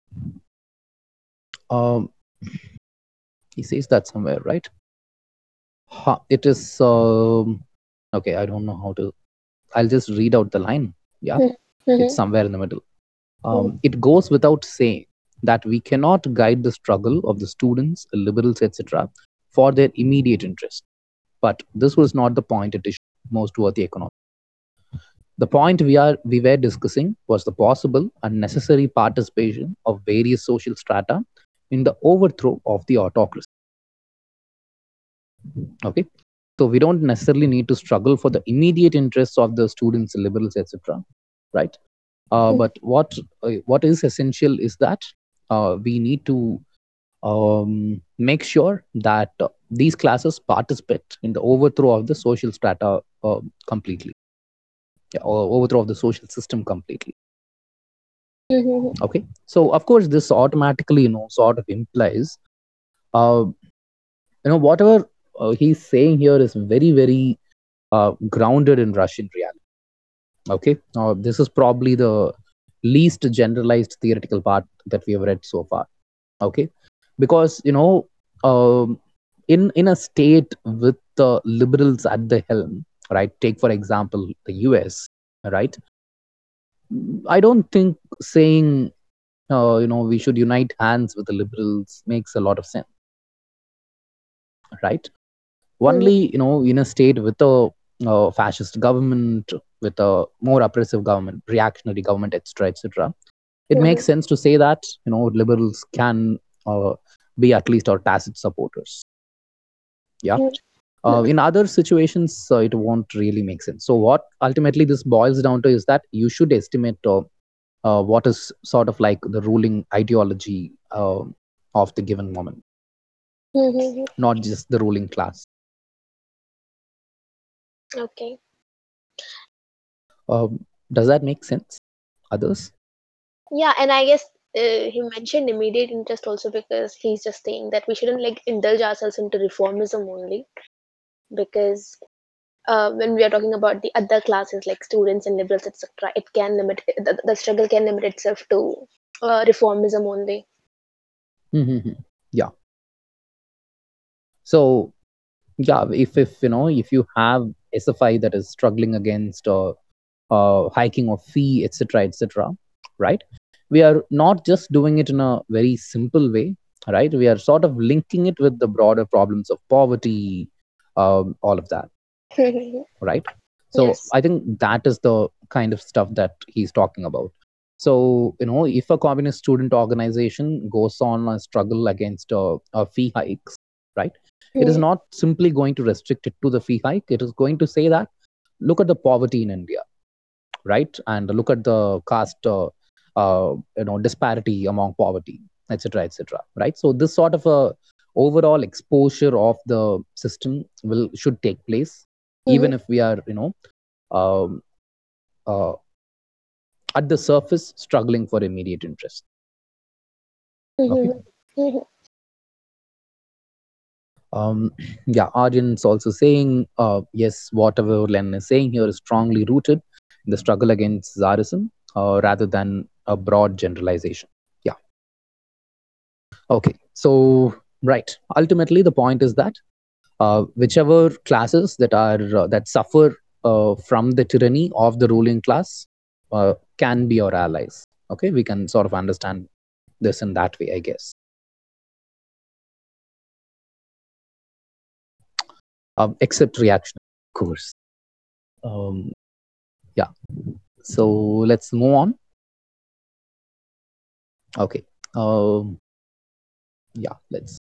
Um, he says that somewhere, right? Huh, it is um, okay. I don't know how to. I'll just read out the line. Yeah, Mm-hmm. it's somewhere in the middle. Um, Mm-hmm. it goes without saying that we cannot guide the struggle of the students, liberals, et cetera, for their immediate interest. But this was not the point at issue most toward the economy. The point we are we were discussing was the possible and necessary participation of various social strata in the overthrow of the autocracy. Okay, so we don't necessarily need to struggle for the immediate interests of the students, liberals, et cetera. Right? Uh, but what uh, what is essential is that uh, we need to um, make sure that uh, these classes participate in the overthrow of the social strata uh, completely, yeah, or overthrow of the social system completely. Mm-hmm. Okay, so of course this automatically, you know, sort of implies, uh, you know, whatever uh, he's saying here is very very uh, grounded in Russian reality. Okay, now this is probably the least generalized theoretical part that we have read so far. Okay, because you know, um, in in a state with the liberals at the helm, right? Take for example the U S, right? I don't think saying uh, you know, we should unite hands with the liberals makes a lot of sense, right? Only, you know, in a state with a uh, fascist government, with a more oppressive government, reactionary government, et cetera, et cetera, it makes sense to say that, you know, liberals can uh, be at least our tacit supporters. Yeah. Uh, in other situations, uh, it won't really make sense. So what ultimately this boils down to is that you should estimate uh, uh, what is sort of like the ruling ideology uh, of the given moment, Mm-hmm. not just the ruling class. Okay. Um, does that make sense? Others? Yeah, and I guess uh, he mentioned immediate interest also because he's just saying that we shouldn't like indulge ourselves into reformism only because uh, when we are talking about the other classes like students and liberals, et cetera, it can limit the, the struggle can limit itself to uh, reformism only. Mm-hmm. Yeah. So yeah, if if you know, if you have S F I that is struggling against uh, uh, hiking of fee, et cetera, et cetera, right? We are not just doing it in a very simple way, right? We are sort of linking it with the broader problems of poverty, um, all of that, right? So Yes. I think that is the kind of stuff that he's talking about. So, you know, if a communist student organization goes on a struggle against uh, uh, fee hikes, right? It is not simply going to restrict it to the fee hike. It is going to say that look at the poverty in India, right? And look at the caste, uh, uh, you know, disparity among poverty, et cetera, et cetera, right? So this sort of a overall exposure of the system will should take place, even if we are, you know, um, uh, at the surface struggling for immediate interest. Okay. Mm-hmm. Um, yeah, Arjun's also saying, uh, yes, whatever Len is saying here is strongly rooted in the struggle against Tsarism uh, rather than a broad generalization. Yeah. Okay. So, right. Ultimately, the point is that uh, whichever classes that are uh, that suffer uh, from the tyranny of the ruling class uh, can be our allies. Okay, we can sort of understand this in that way, I guess. Um, except reaction, of course. Um, yeah. So let's move on. Okay. Um, yeah. Let's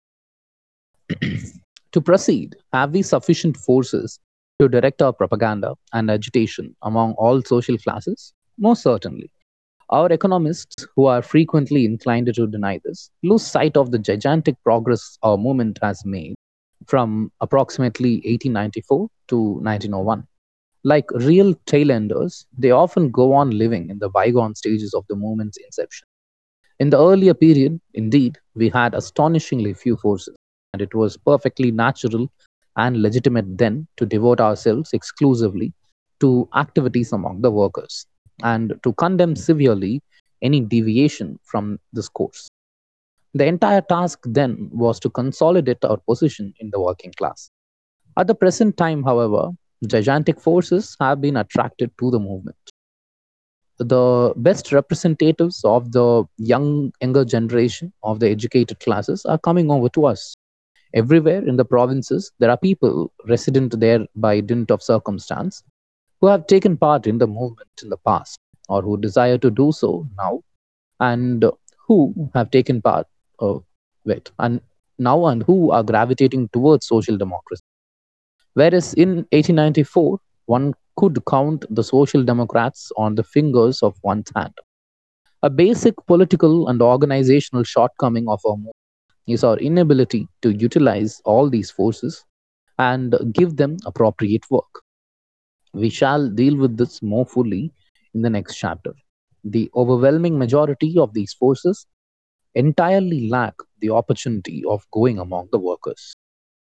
to proceed. Have we sufficient forces to direct our propaganda and agitation among all social classes? Most certainly. Our economists, who are frequently inclined to deny this, lose sight of the gigantic progress our movement has made from approximately eighteen ninety-four to nineteen oh one. Like real tailenders, they often go on living in the bygone stages of the movement's inception. In the earlier period, indeed, we had astonishingly few forces, and it was perfectly natural and legitimate then to devote ourselves exclusively to activities among the workers and to condemn severely any deviation from this course. The entire task then was to consolidate our position in the working class. At the present time, however, gigantic forces have been attracted to the movement. The best representatives of the young younger generation of the educated classes are coming over to us. Everywhere in the provinces, there are people resident there by dint of circumstance who have taken part in the movement in the past or who desire to do so now and who have taken part uh, wait and now and who are gravitating towards social democracy. Whereas in eighteen ninety-four, one could count the Social Democrats on the fingers of one's hand. A basic political and organizational shortcoming of our movement is our inability to utilize all these forces and give them appropriate work. We shall deal with this more fully in the next chapter. The overwhelming majority of these forces entirely lack the opportunity of going among the workers,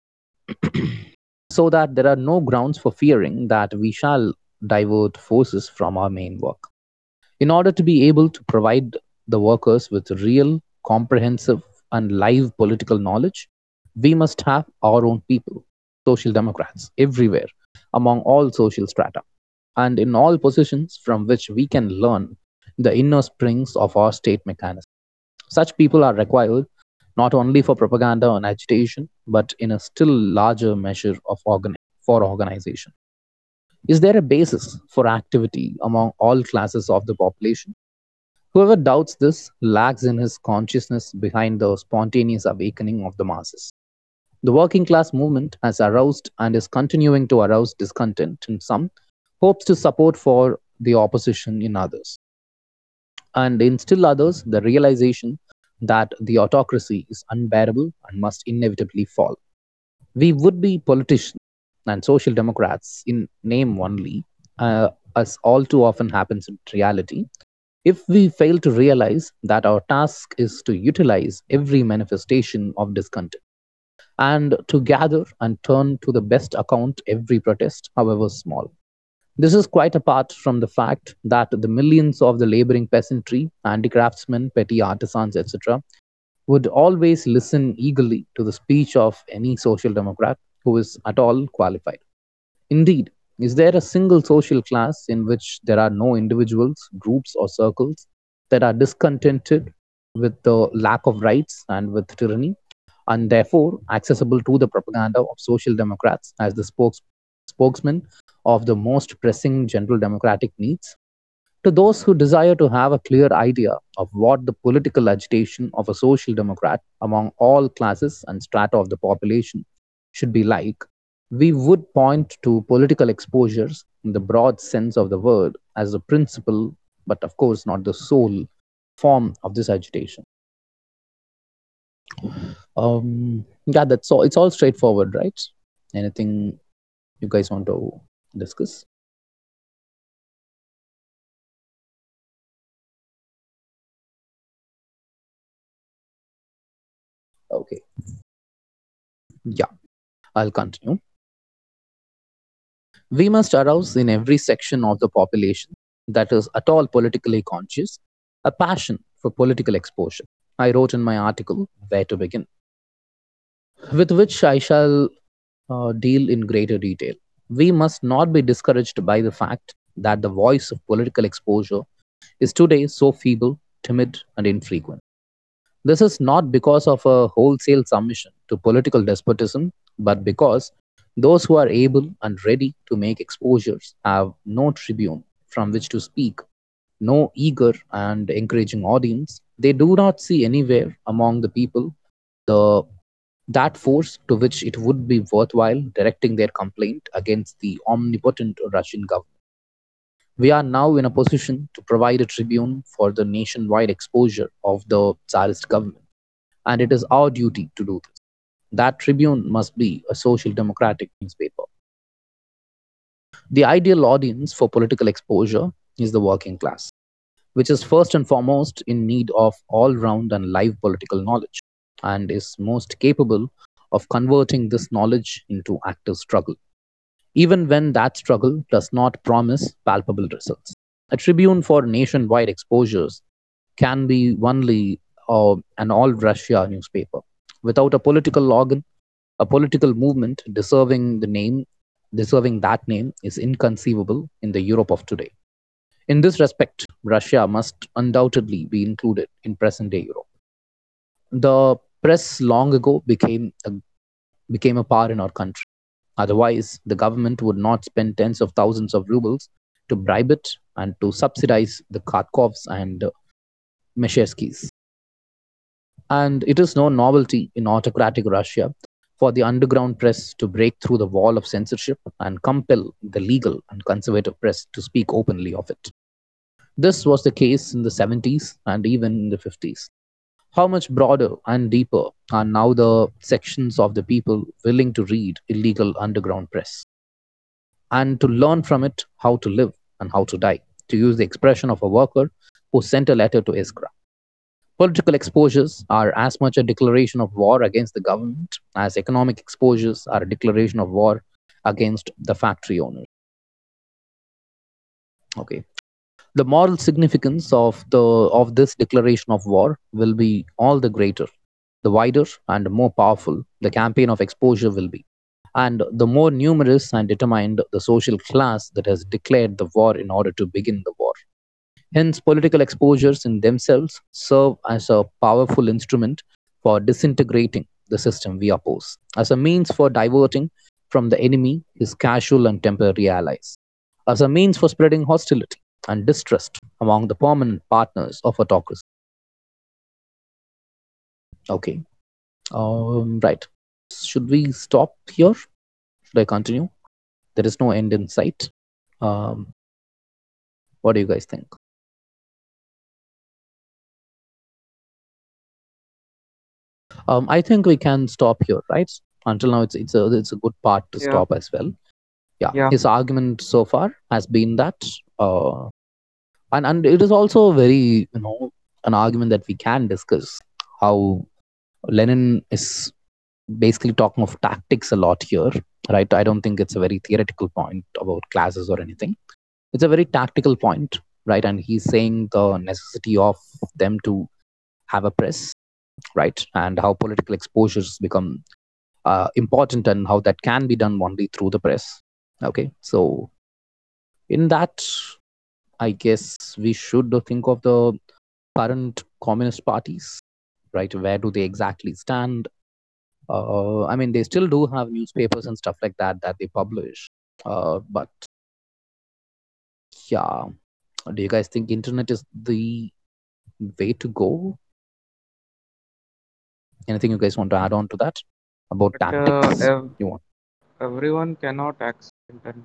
so that there are no grounds for fearing that we shall divert forces from our main work. In order to be able to provide the workers with real, comprehensive, and live political knowledge, we must have our own people, social democrats, everywhere, among all social strata, and in all positions from which we can learn the inner springs of our state mechanism. Such people are required not only for propaganda and agitation, but in a still larger measure of organ- for organization. Is there a basis for activity among all classes of the population? Whoever doubts this lacks in his consciousness behind the spontaneous awakening of the masses. The working class movement has aroused and is continuing to arouse discontent in some, hopes to support for the opposition in others, and in still others, the realization that the autocracy is unbearable and must inevitably fall. We would be politicians and social democrats in name only, uh, as all too often happens in reality, if we fail to realize that our task is to utilize every manifestation of discontent and to gather and turn to the best account every protest, however small. This is quite apart from the fact that the millions of the laboring peasantry, handicraftsmen, petty artisans, et cetera, would always listen eagerly to the speech of any social democrat who is at all qualified. Indeed, is there a single social class in which there are no individuals, groups, or circles that are discontented with the lack of rights and with tyranny, and therefore accessible to the propaganda of social democrats as the spokes- spokesman of the most pressing general democratic needs? To those who desire to have a clear idea of what the political agitation of a social democrat among all classes and strata of the population should be like, we would point to political exposures in the broad sense of the word as the principal, but of course not the sole, form of this agitation. Um, yeah, that's all. It's all straightforward, right? Anything you guys want to discuss? Okay. Yeah, I'll continue. We must arouse in every section of the population that is at all politically conscious a passion for political exposure. I wrote in my article, Where to Begin, with which I shall uh, deal in greater detail. We must not be discouraged by the fact that the voice of political exposure is today so feeble, timid, and infrequent. This is not because of a wholesale submission to political despotism, but because those who are able and ready to make exposures have no tribune from which to speak, no eager and encouraging audience. They do not see anywhere among the people the that force to which it would be worthwhile directing their complaint against the omnipotent Russian government. We are now in a position to provide a tribune for the nationwide exposure of the Tsarist government, and it is our duty to do this. That tribune must be a social democratic newspaper. The ideal audience for political exposure is the working class, which is first and foremost in need of all round and live political knowledge, and is most capable of converting this knowledge into active struggle, even when that struggle does not promise palpable results. A tribune for nationwide exposures can be only uh, an all Russia newspaper. Without a political organ, a political movement deserving the name, deserving that name, is inconceivable in the Europe of today. In this respect, Russia must undoubtedly be included in present day Europe. The press long ago became a, became a power in our country. Otherwise, the government would not spend tens of thousands of rubles to bribe it and to subsidize the Kharkovs and uh, Mesheskis. And it is no novelty in autocratic Russia for the underground press to break through the wall of censorship and compel the legal and conservative press to speak openly of it. This was the case in the seventies and even in the fifties. How much broader and deeper are now the sections of the people willing to read illegal underground press and to learn from it how to live and how to die, to use the expression of a worker who sent a letter to Iskra. Political exposures are as much a declaration of war against the government as economic exposures are a declaration of war against the factory owners. Okay. The moral significance of the of this declaration of war will be all the greater, the wider and more powerful the campaign of exposure will be, and the more numerous and determined the social class that has declared the war in order to begin the war. Hence, political exposures in themselves serve as a powerful instrument for disintegrating the system we oppose, as a means for diverting from the enemy his casual and temporary allies, as a means for spreading hostility and distrust among the permanent partners of autocracy. Okay, um, right. Should we stop here? Should I continue? There is no end in sight. Um, what do you guys think? Um, I think we can stop here, right? Until now, it's it's a it's a good part to Yeah, stop as well. Yeah, yeah, his argument so far has been that, uh, and and it is also very you know an argument that we can discuss how Lenin is basically talking of tactics a lot here, right? I don't think it's a very theoretical point about classes or anything. It's a very tactical point, right? And he's saying the necessity of them to have a press, right? And how political exposures become uh, important and how that can be done only through the press. Okay, so in that, I guess we should think of the current communist parties, right? Where do they exactly stand? Uh, I mean, they still do have newspapers and stuff like that that they publish. Uh, but yeah, do you guys think internet is the way to go? Anything you guys want to add on to that about but uh, tactics? ev- You want? everyone cannot access internet.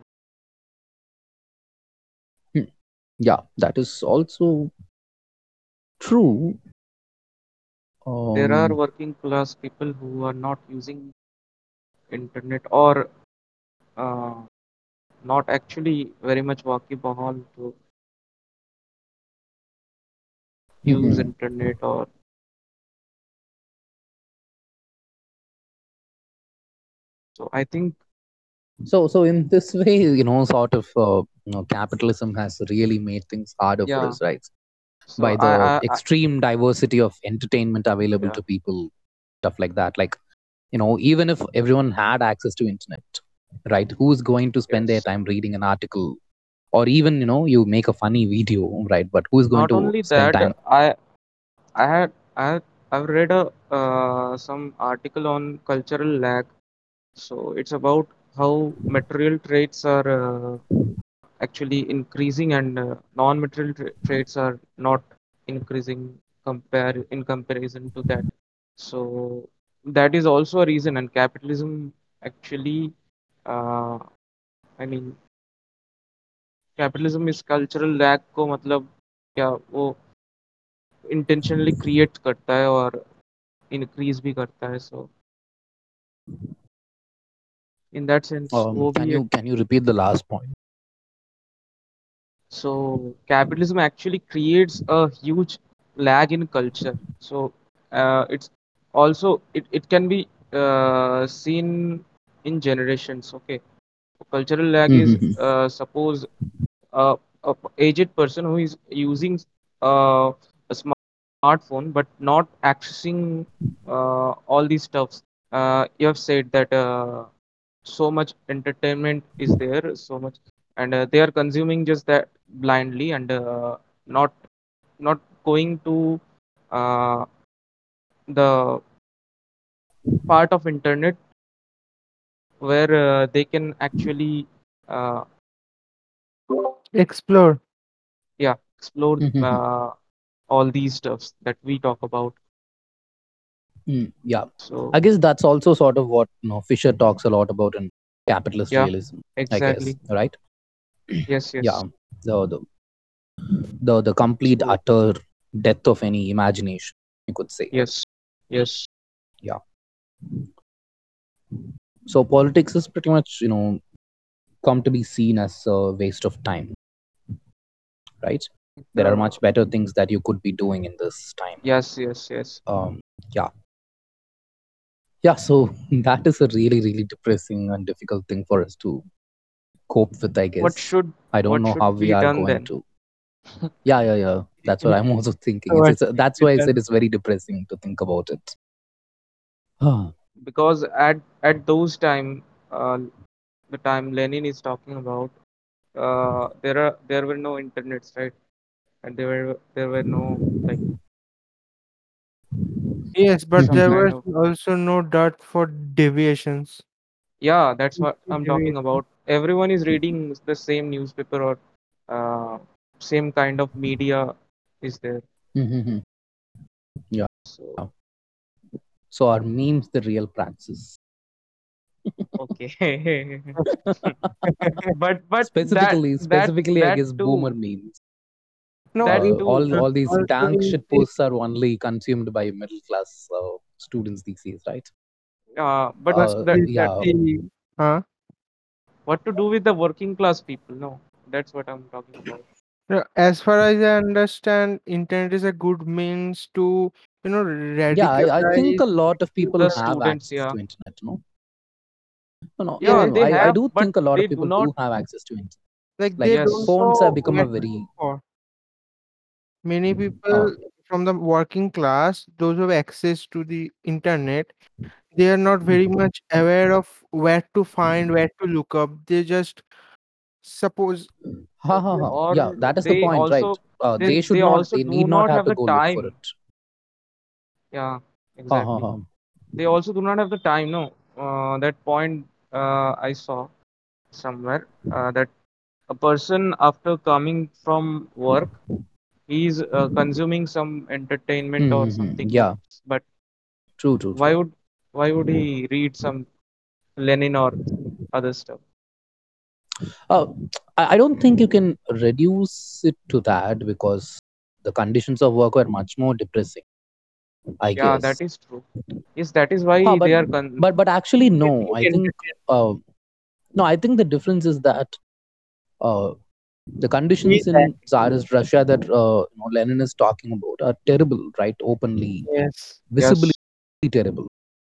Hmm. Yeah, that is also true. There are Um, working class people who are not using internet or uh, not actually very much wakibahal to use mhm. internet or So I think So, so in this way, you know, sort of, uh, you know, capitalism has really made things harder for yeah. us, right? By So I the I, I extreme diversity of entertainment available yeah. to people, stuff like that. Like, you know, even if everyone had access to internet, right? Who's going to spend their Yes. time reading an article, or even, you know, you make a funny video, right? But who's going Not to only spend that, time? I I had I had, I've read a uh, some article on cultural lag. So it's about how material traits are uh, actually increasing and uh, non-material tra- traits are not increasing compare in comparison to that. So that is also a reason, and capitalism actually, uh, I mean, capitalism is cultural lag को मतलब क्या वो intentionally create करता है और increase भी करता है. So in that sense Um, वो can भी एक. you can you repeat the last point? So capitalism actually creates a huge lag in culture. So uh, it's also it, it can be uh, seen in generations. Okay, cultural lag is Mm-hmm. uh, suppose uh, a aged person who is using uh, a smartphone but not accessing uh, all these stuffs. Uh, you have said that uh, so much entertainment is there, so much, and uh, they are consuming just that blindly and uh, not not going to uh, the part of internet where uh, they can actually uh, Explore. yeah, explore Mm-hmm. uh, all these stuffs that we talk about. Mm, yeah, So I guess that's also sort of what, you know, Fisher talks a lot about in capitalist yeah, realism. I guess, exactly. right? Yes, Yeah, yes. the the the, the complete So utter death of any imagination, you could say. yes, yes, Yeah. So politics is pretty much, you know, come to be seen as a waste of time, right? There are uh, much better things that you could be doing in this time. yes, yes, yes. Um, yeah, yeah. So that is a really, really depressing and difficult thing for us to cope with, I What guess. should I don't what know how should we be are done going then? to. Yeah, yeah, yeah. That's what I'm also thinking. It's, What it's that's we why I done. said it's very depressing to think about it. Ah, Because at at those time, uh, the time Lenin is talking about, uh, there are there were no internets, right? And there were there were no like Yes, but some there mhm. kind was of. also no dot for deviations. Yeah, that's what I'm talking Deviation. about. Everyone is reading the same newspaper or uh, same kind of media is there. Mhm. Yeah. So So are memes the real praxis? okay. but but that specifically, that specifically, I that guess boomer too memes. No, that Uh, it too all uh, all these also dank in shit in posts are only consumed by middle class uh, students these days, right? uh, but Uh, that that yeah. conspiracy. Huh? what to do with the working class people? No, that's what I'm talking about. No, as far as I understand, internet is a good means to, you know, Yeah, I, I think radicalize a lot of people The people. have students, access yeah. to internet. No, no, no, no, no, Yeah, Yes, no. they I, I have, do but think a lot they of do people not. do have access to internet. like Like they Yes, don't phones have know become where a to look very for. Many uh, people from the working class, those who have access to the internet, they are not very much aware of where to find, where to look up. They just suppose ha ha ha. Yeah, or that is the they point, right? also Uh, they they should they not. also They do need not not have have to the go look for time. it. Yeah, Ha ha exactly. ha. They also do not have the time. No, uh, that point uh, I saw somewhere uh, that a person after coming from work, he's uh, consuming some entertainment or Mm-hmm. something Yeah, else. But true, true, why true. would why would he read some Lenin or other stuff? Uh, I I don't think you can reduce it to that because the conditions of work were much more depressing, I Yeah, that guess. is true. Yes, that is Ah, why but they are con- but but actually, no. getting I think entertained. uh, no. I think the difference is that uh, the We conditions in Tsarist Russia that uh, you know, Lenin is talking about are terrible, right? Openly, Yes. visibly yes, terrible.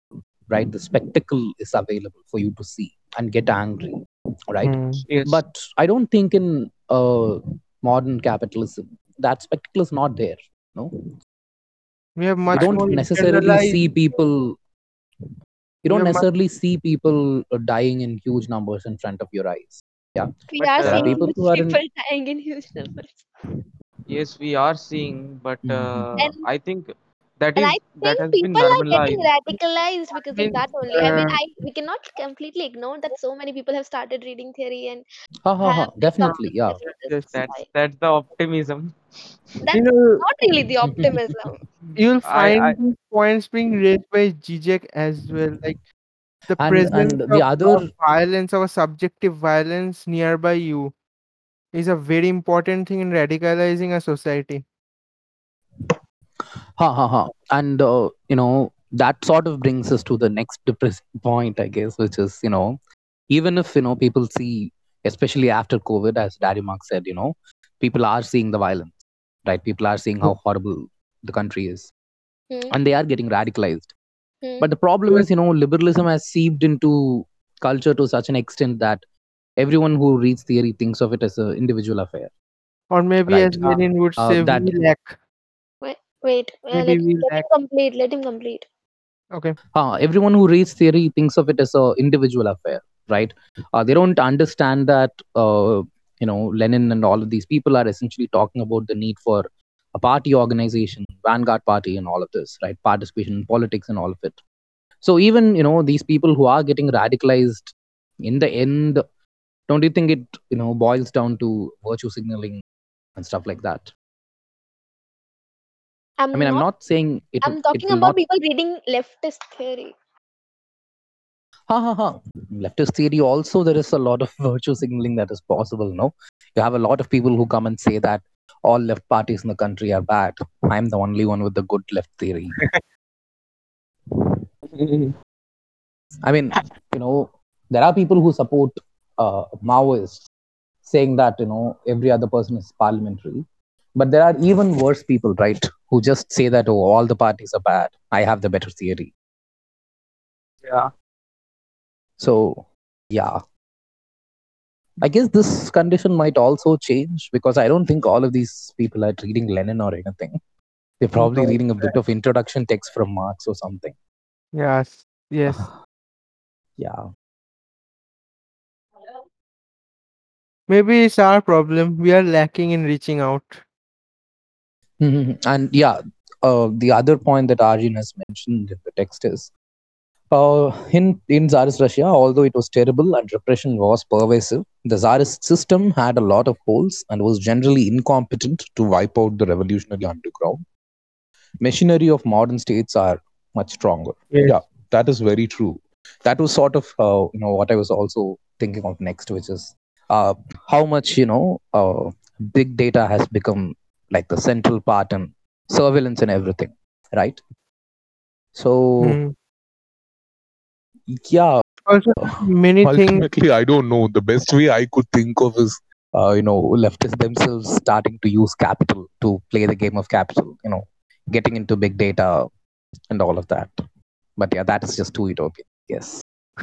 right? The spectacle is available for you to see and get angry, right? Hmm. Yes. But I don't think in uh, modern capitalism that spectacle is not there. No, We have you much I don't more think necessarily internalized. see people. You We don't have much. necessarily see people uh, dying in huge numbers in front of your eyes. Yeah, We but are there are uh, seeing people huge who are in. people dying in huge numbers. yes, we are seeing, but uh, And I think that and I is that think has been people are getting normalized. radicalized I because of mean, that only. I mean, uh, I we cannot completely ignore that so many people have started reading theory and Ha ha have ha. like come uh, to Definitely, yeah. this yes, this yes. That's side. that's the optimism. You That's know, not really the optimism. you'll I I find these points being raised by Zizek as well, like the and presence and the of, other. of violence, of a subjective violence nearby you, is a very important thing in radicalizing a society. Ha ha ha. And uh, you know that sort of brings us to the next depressing point, I guess, which is, you know even if, you know people see, especially after COVID, as Daddy Mark said, you know people are seeing the violence, right? People are seeing how horrible the country is, Hmm. and they are getting radicalized. Hmm. But the problem is, you know liberalism has seeped into culture to such an extent that everyone who reads theory thinks of it as an individual affair, Or maybe, as right? uh, Lenin would Uh, say, that we lack. Wait, wait. Uh, let Maybe we let him lack. complete. Let him complete. Okay. uh, everyone who reads theory thinks of it as a individual affair, right? Uh, they don't understand that, uh, you know Lenin and all of these people are essentially talking about the need for a party organization, vanguard party, and all of this, right? Participation in politics and all of it. So even, you know these people who are getting radicalized, in the end, don't you think it, you know boils down to virtue signaling and stuff like that? I mean, I'm I'm not. not saying it I'm it talking will about not. people reading leftist theory. Ha ha ha. Leftist theory also, there is a lot of virtue signaling that is possible. No, you have a lot of people who come and say that all left parties in the country are bad. I'm the only one with the good left theory. I mean, you know, there are people who support uh, Maoists, saying that, you know every other person is parliamentary. But there are even worse people, right, who just say that, oh, all the parties are bad. I have the better theory. yeah. So yeah, I guess this condition might also change, because I don't think all of these people are reading Lenin or anything. They're probably No. reading a bit of introduction text from Marx or something. Yes. Yes. Yeah. Maybe it's our problem. We are lacking in reaching out. Mhm. And yeah, uh, the other point that Arjun has mentioned in the text is, uh, in, in Tsarist Russia, although it was terrible and repression was pervasive, the Tsarist system had a lot of holes and was generally incompetent to wipe out the revolutionary underground. Machinery of modern states are much stronger. Yes. Yeah, that is very true. That was sort of, uh, you know what I was also thinking of next, which is, uh, how much, you know uh, big data has become like the central part in surveillance and everything, right? So Hmm. yeah, Also, many things. ultimately, I don't know. The best way I could think of is, uh, you know, leftists themselves starting to use capital to play the game of capital, you know, getting into big data and all of that. But yeah, that is just too utopian. Yes.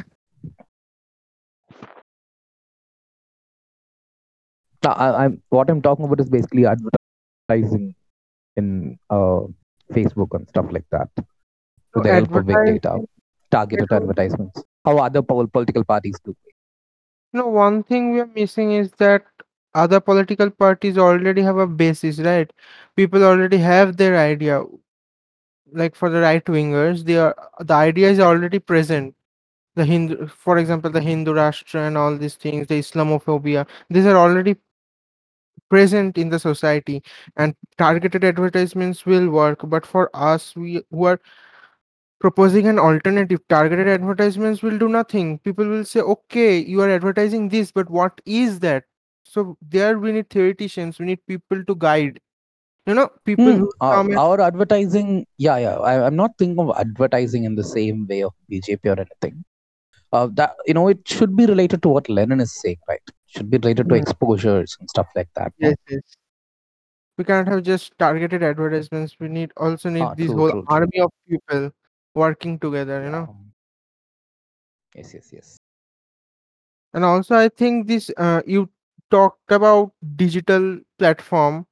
No, I, I'm what I'm talking about is basically advertising in uh, Facebook and stuff like that, So with the help of big advertising. data, targeted adver- advertisements. How other pol- political parties do. No, one thing we are missing is that other political parties already have a basis, right? People already have their idea. Like for the right wingers, they are the idea is already present. The Hindu, for example, the Hindu Rashtra and all these things, the Islamophobia, these are already present in the society, and targeted advertisements will work. But for us, we who are proposing an alternative, targeted advertisements will do nothing. People will say, okay, you are advertising this, but what is that? So there we need theoreticians, we need people to guide, you know, people Hmm. who Uh, come and our advertising, yeah, yeah. I, I'm not thinking of advertising in the same way of B J P or anything. Uh, that, you know, it should be related to what Lenin is saying, right? Should be related to Mm, exposures and stuff like that. yes, No. yes. We can't have just targeted advertisements. We need also Ah, need this true, whole true, true. army of people working together, you Yeah. know. Yes, yes, yes. And also, I think this uh, you talked about digital platform.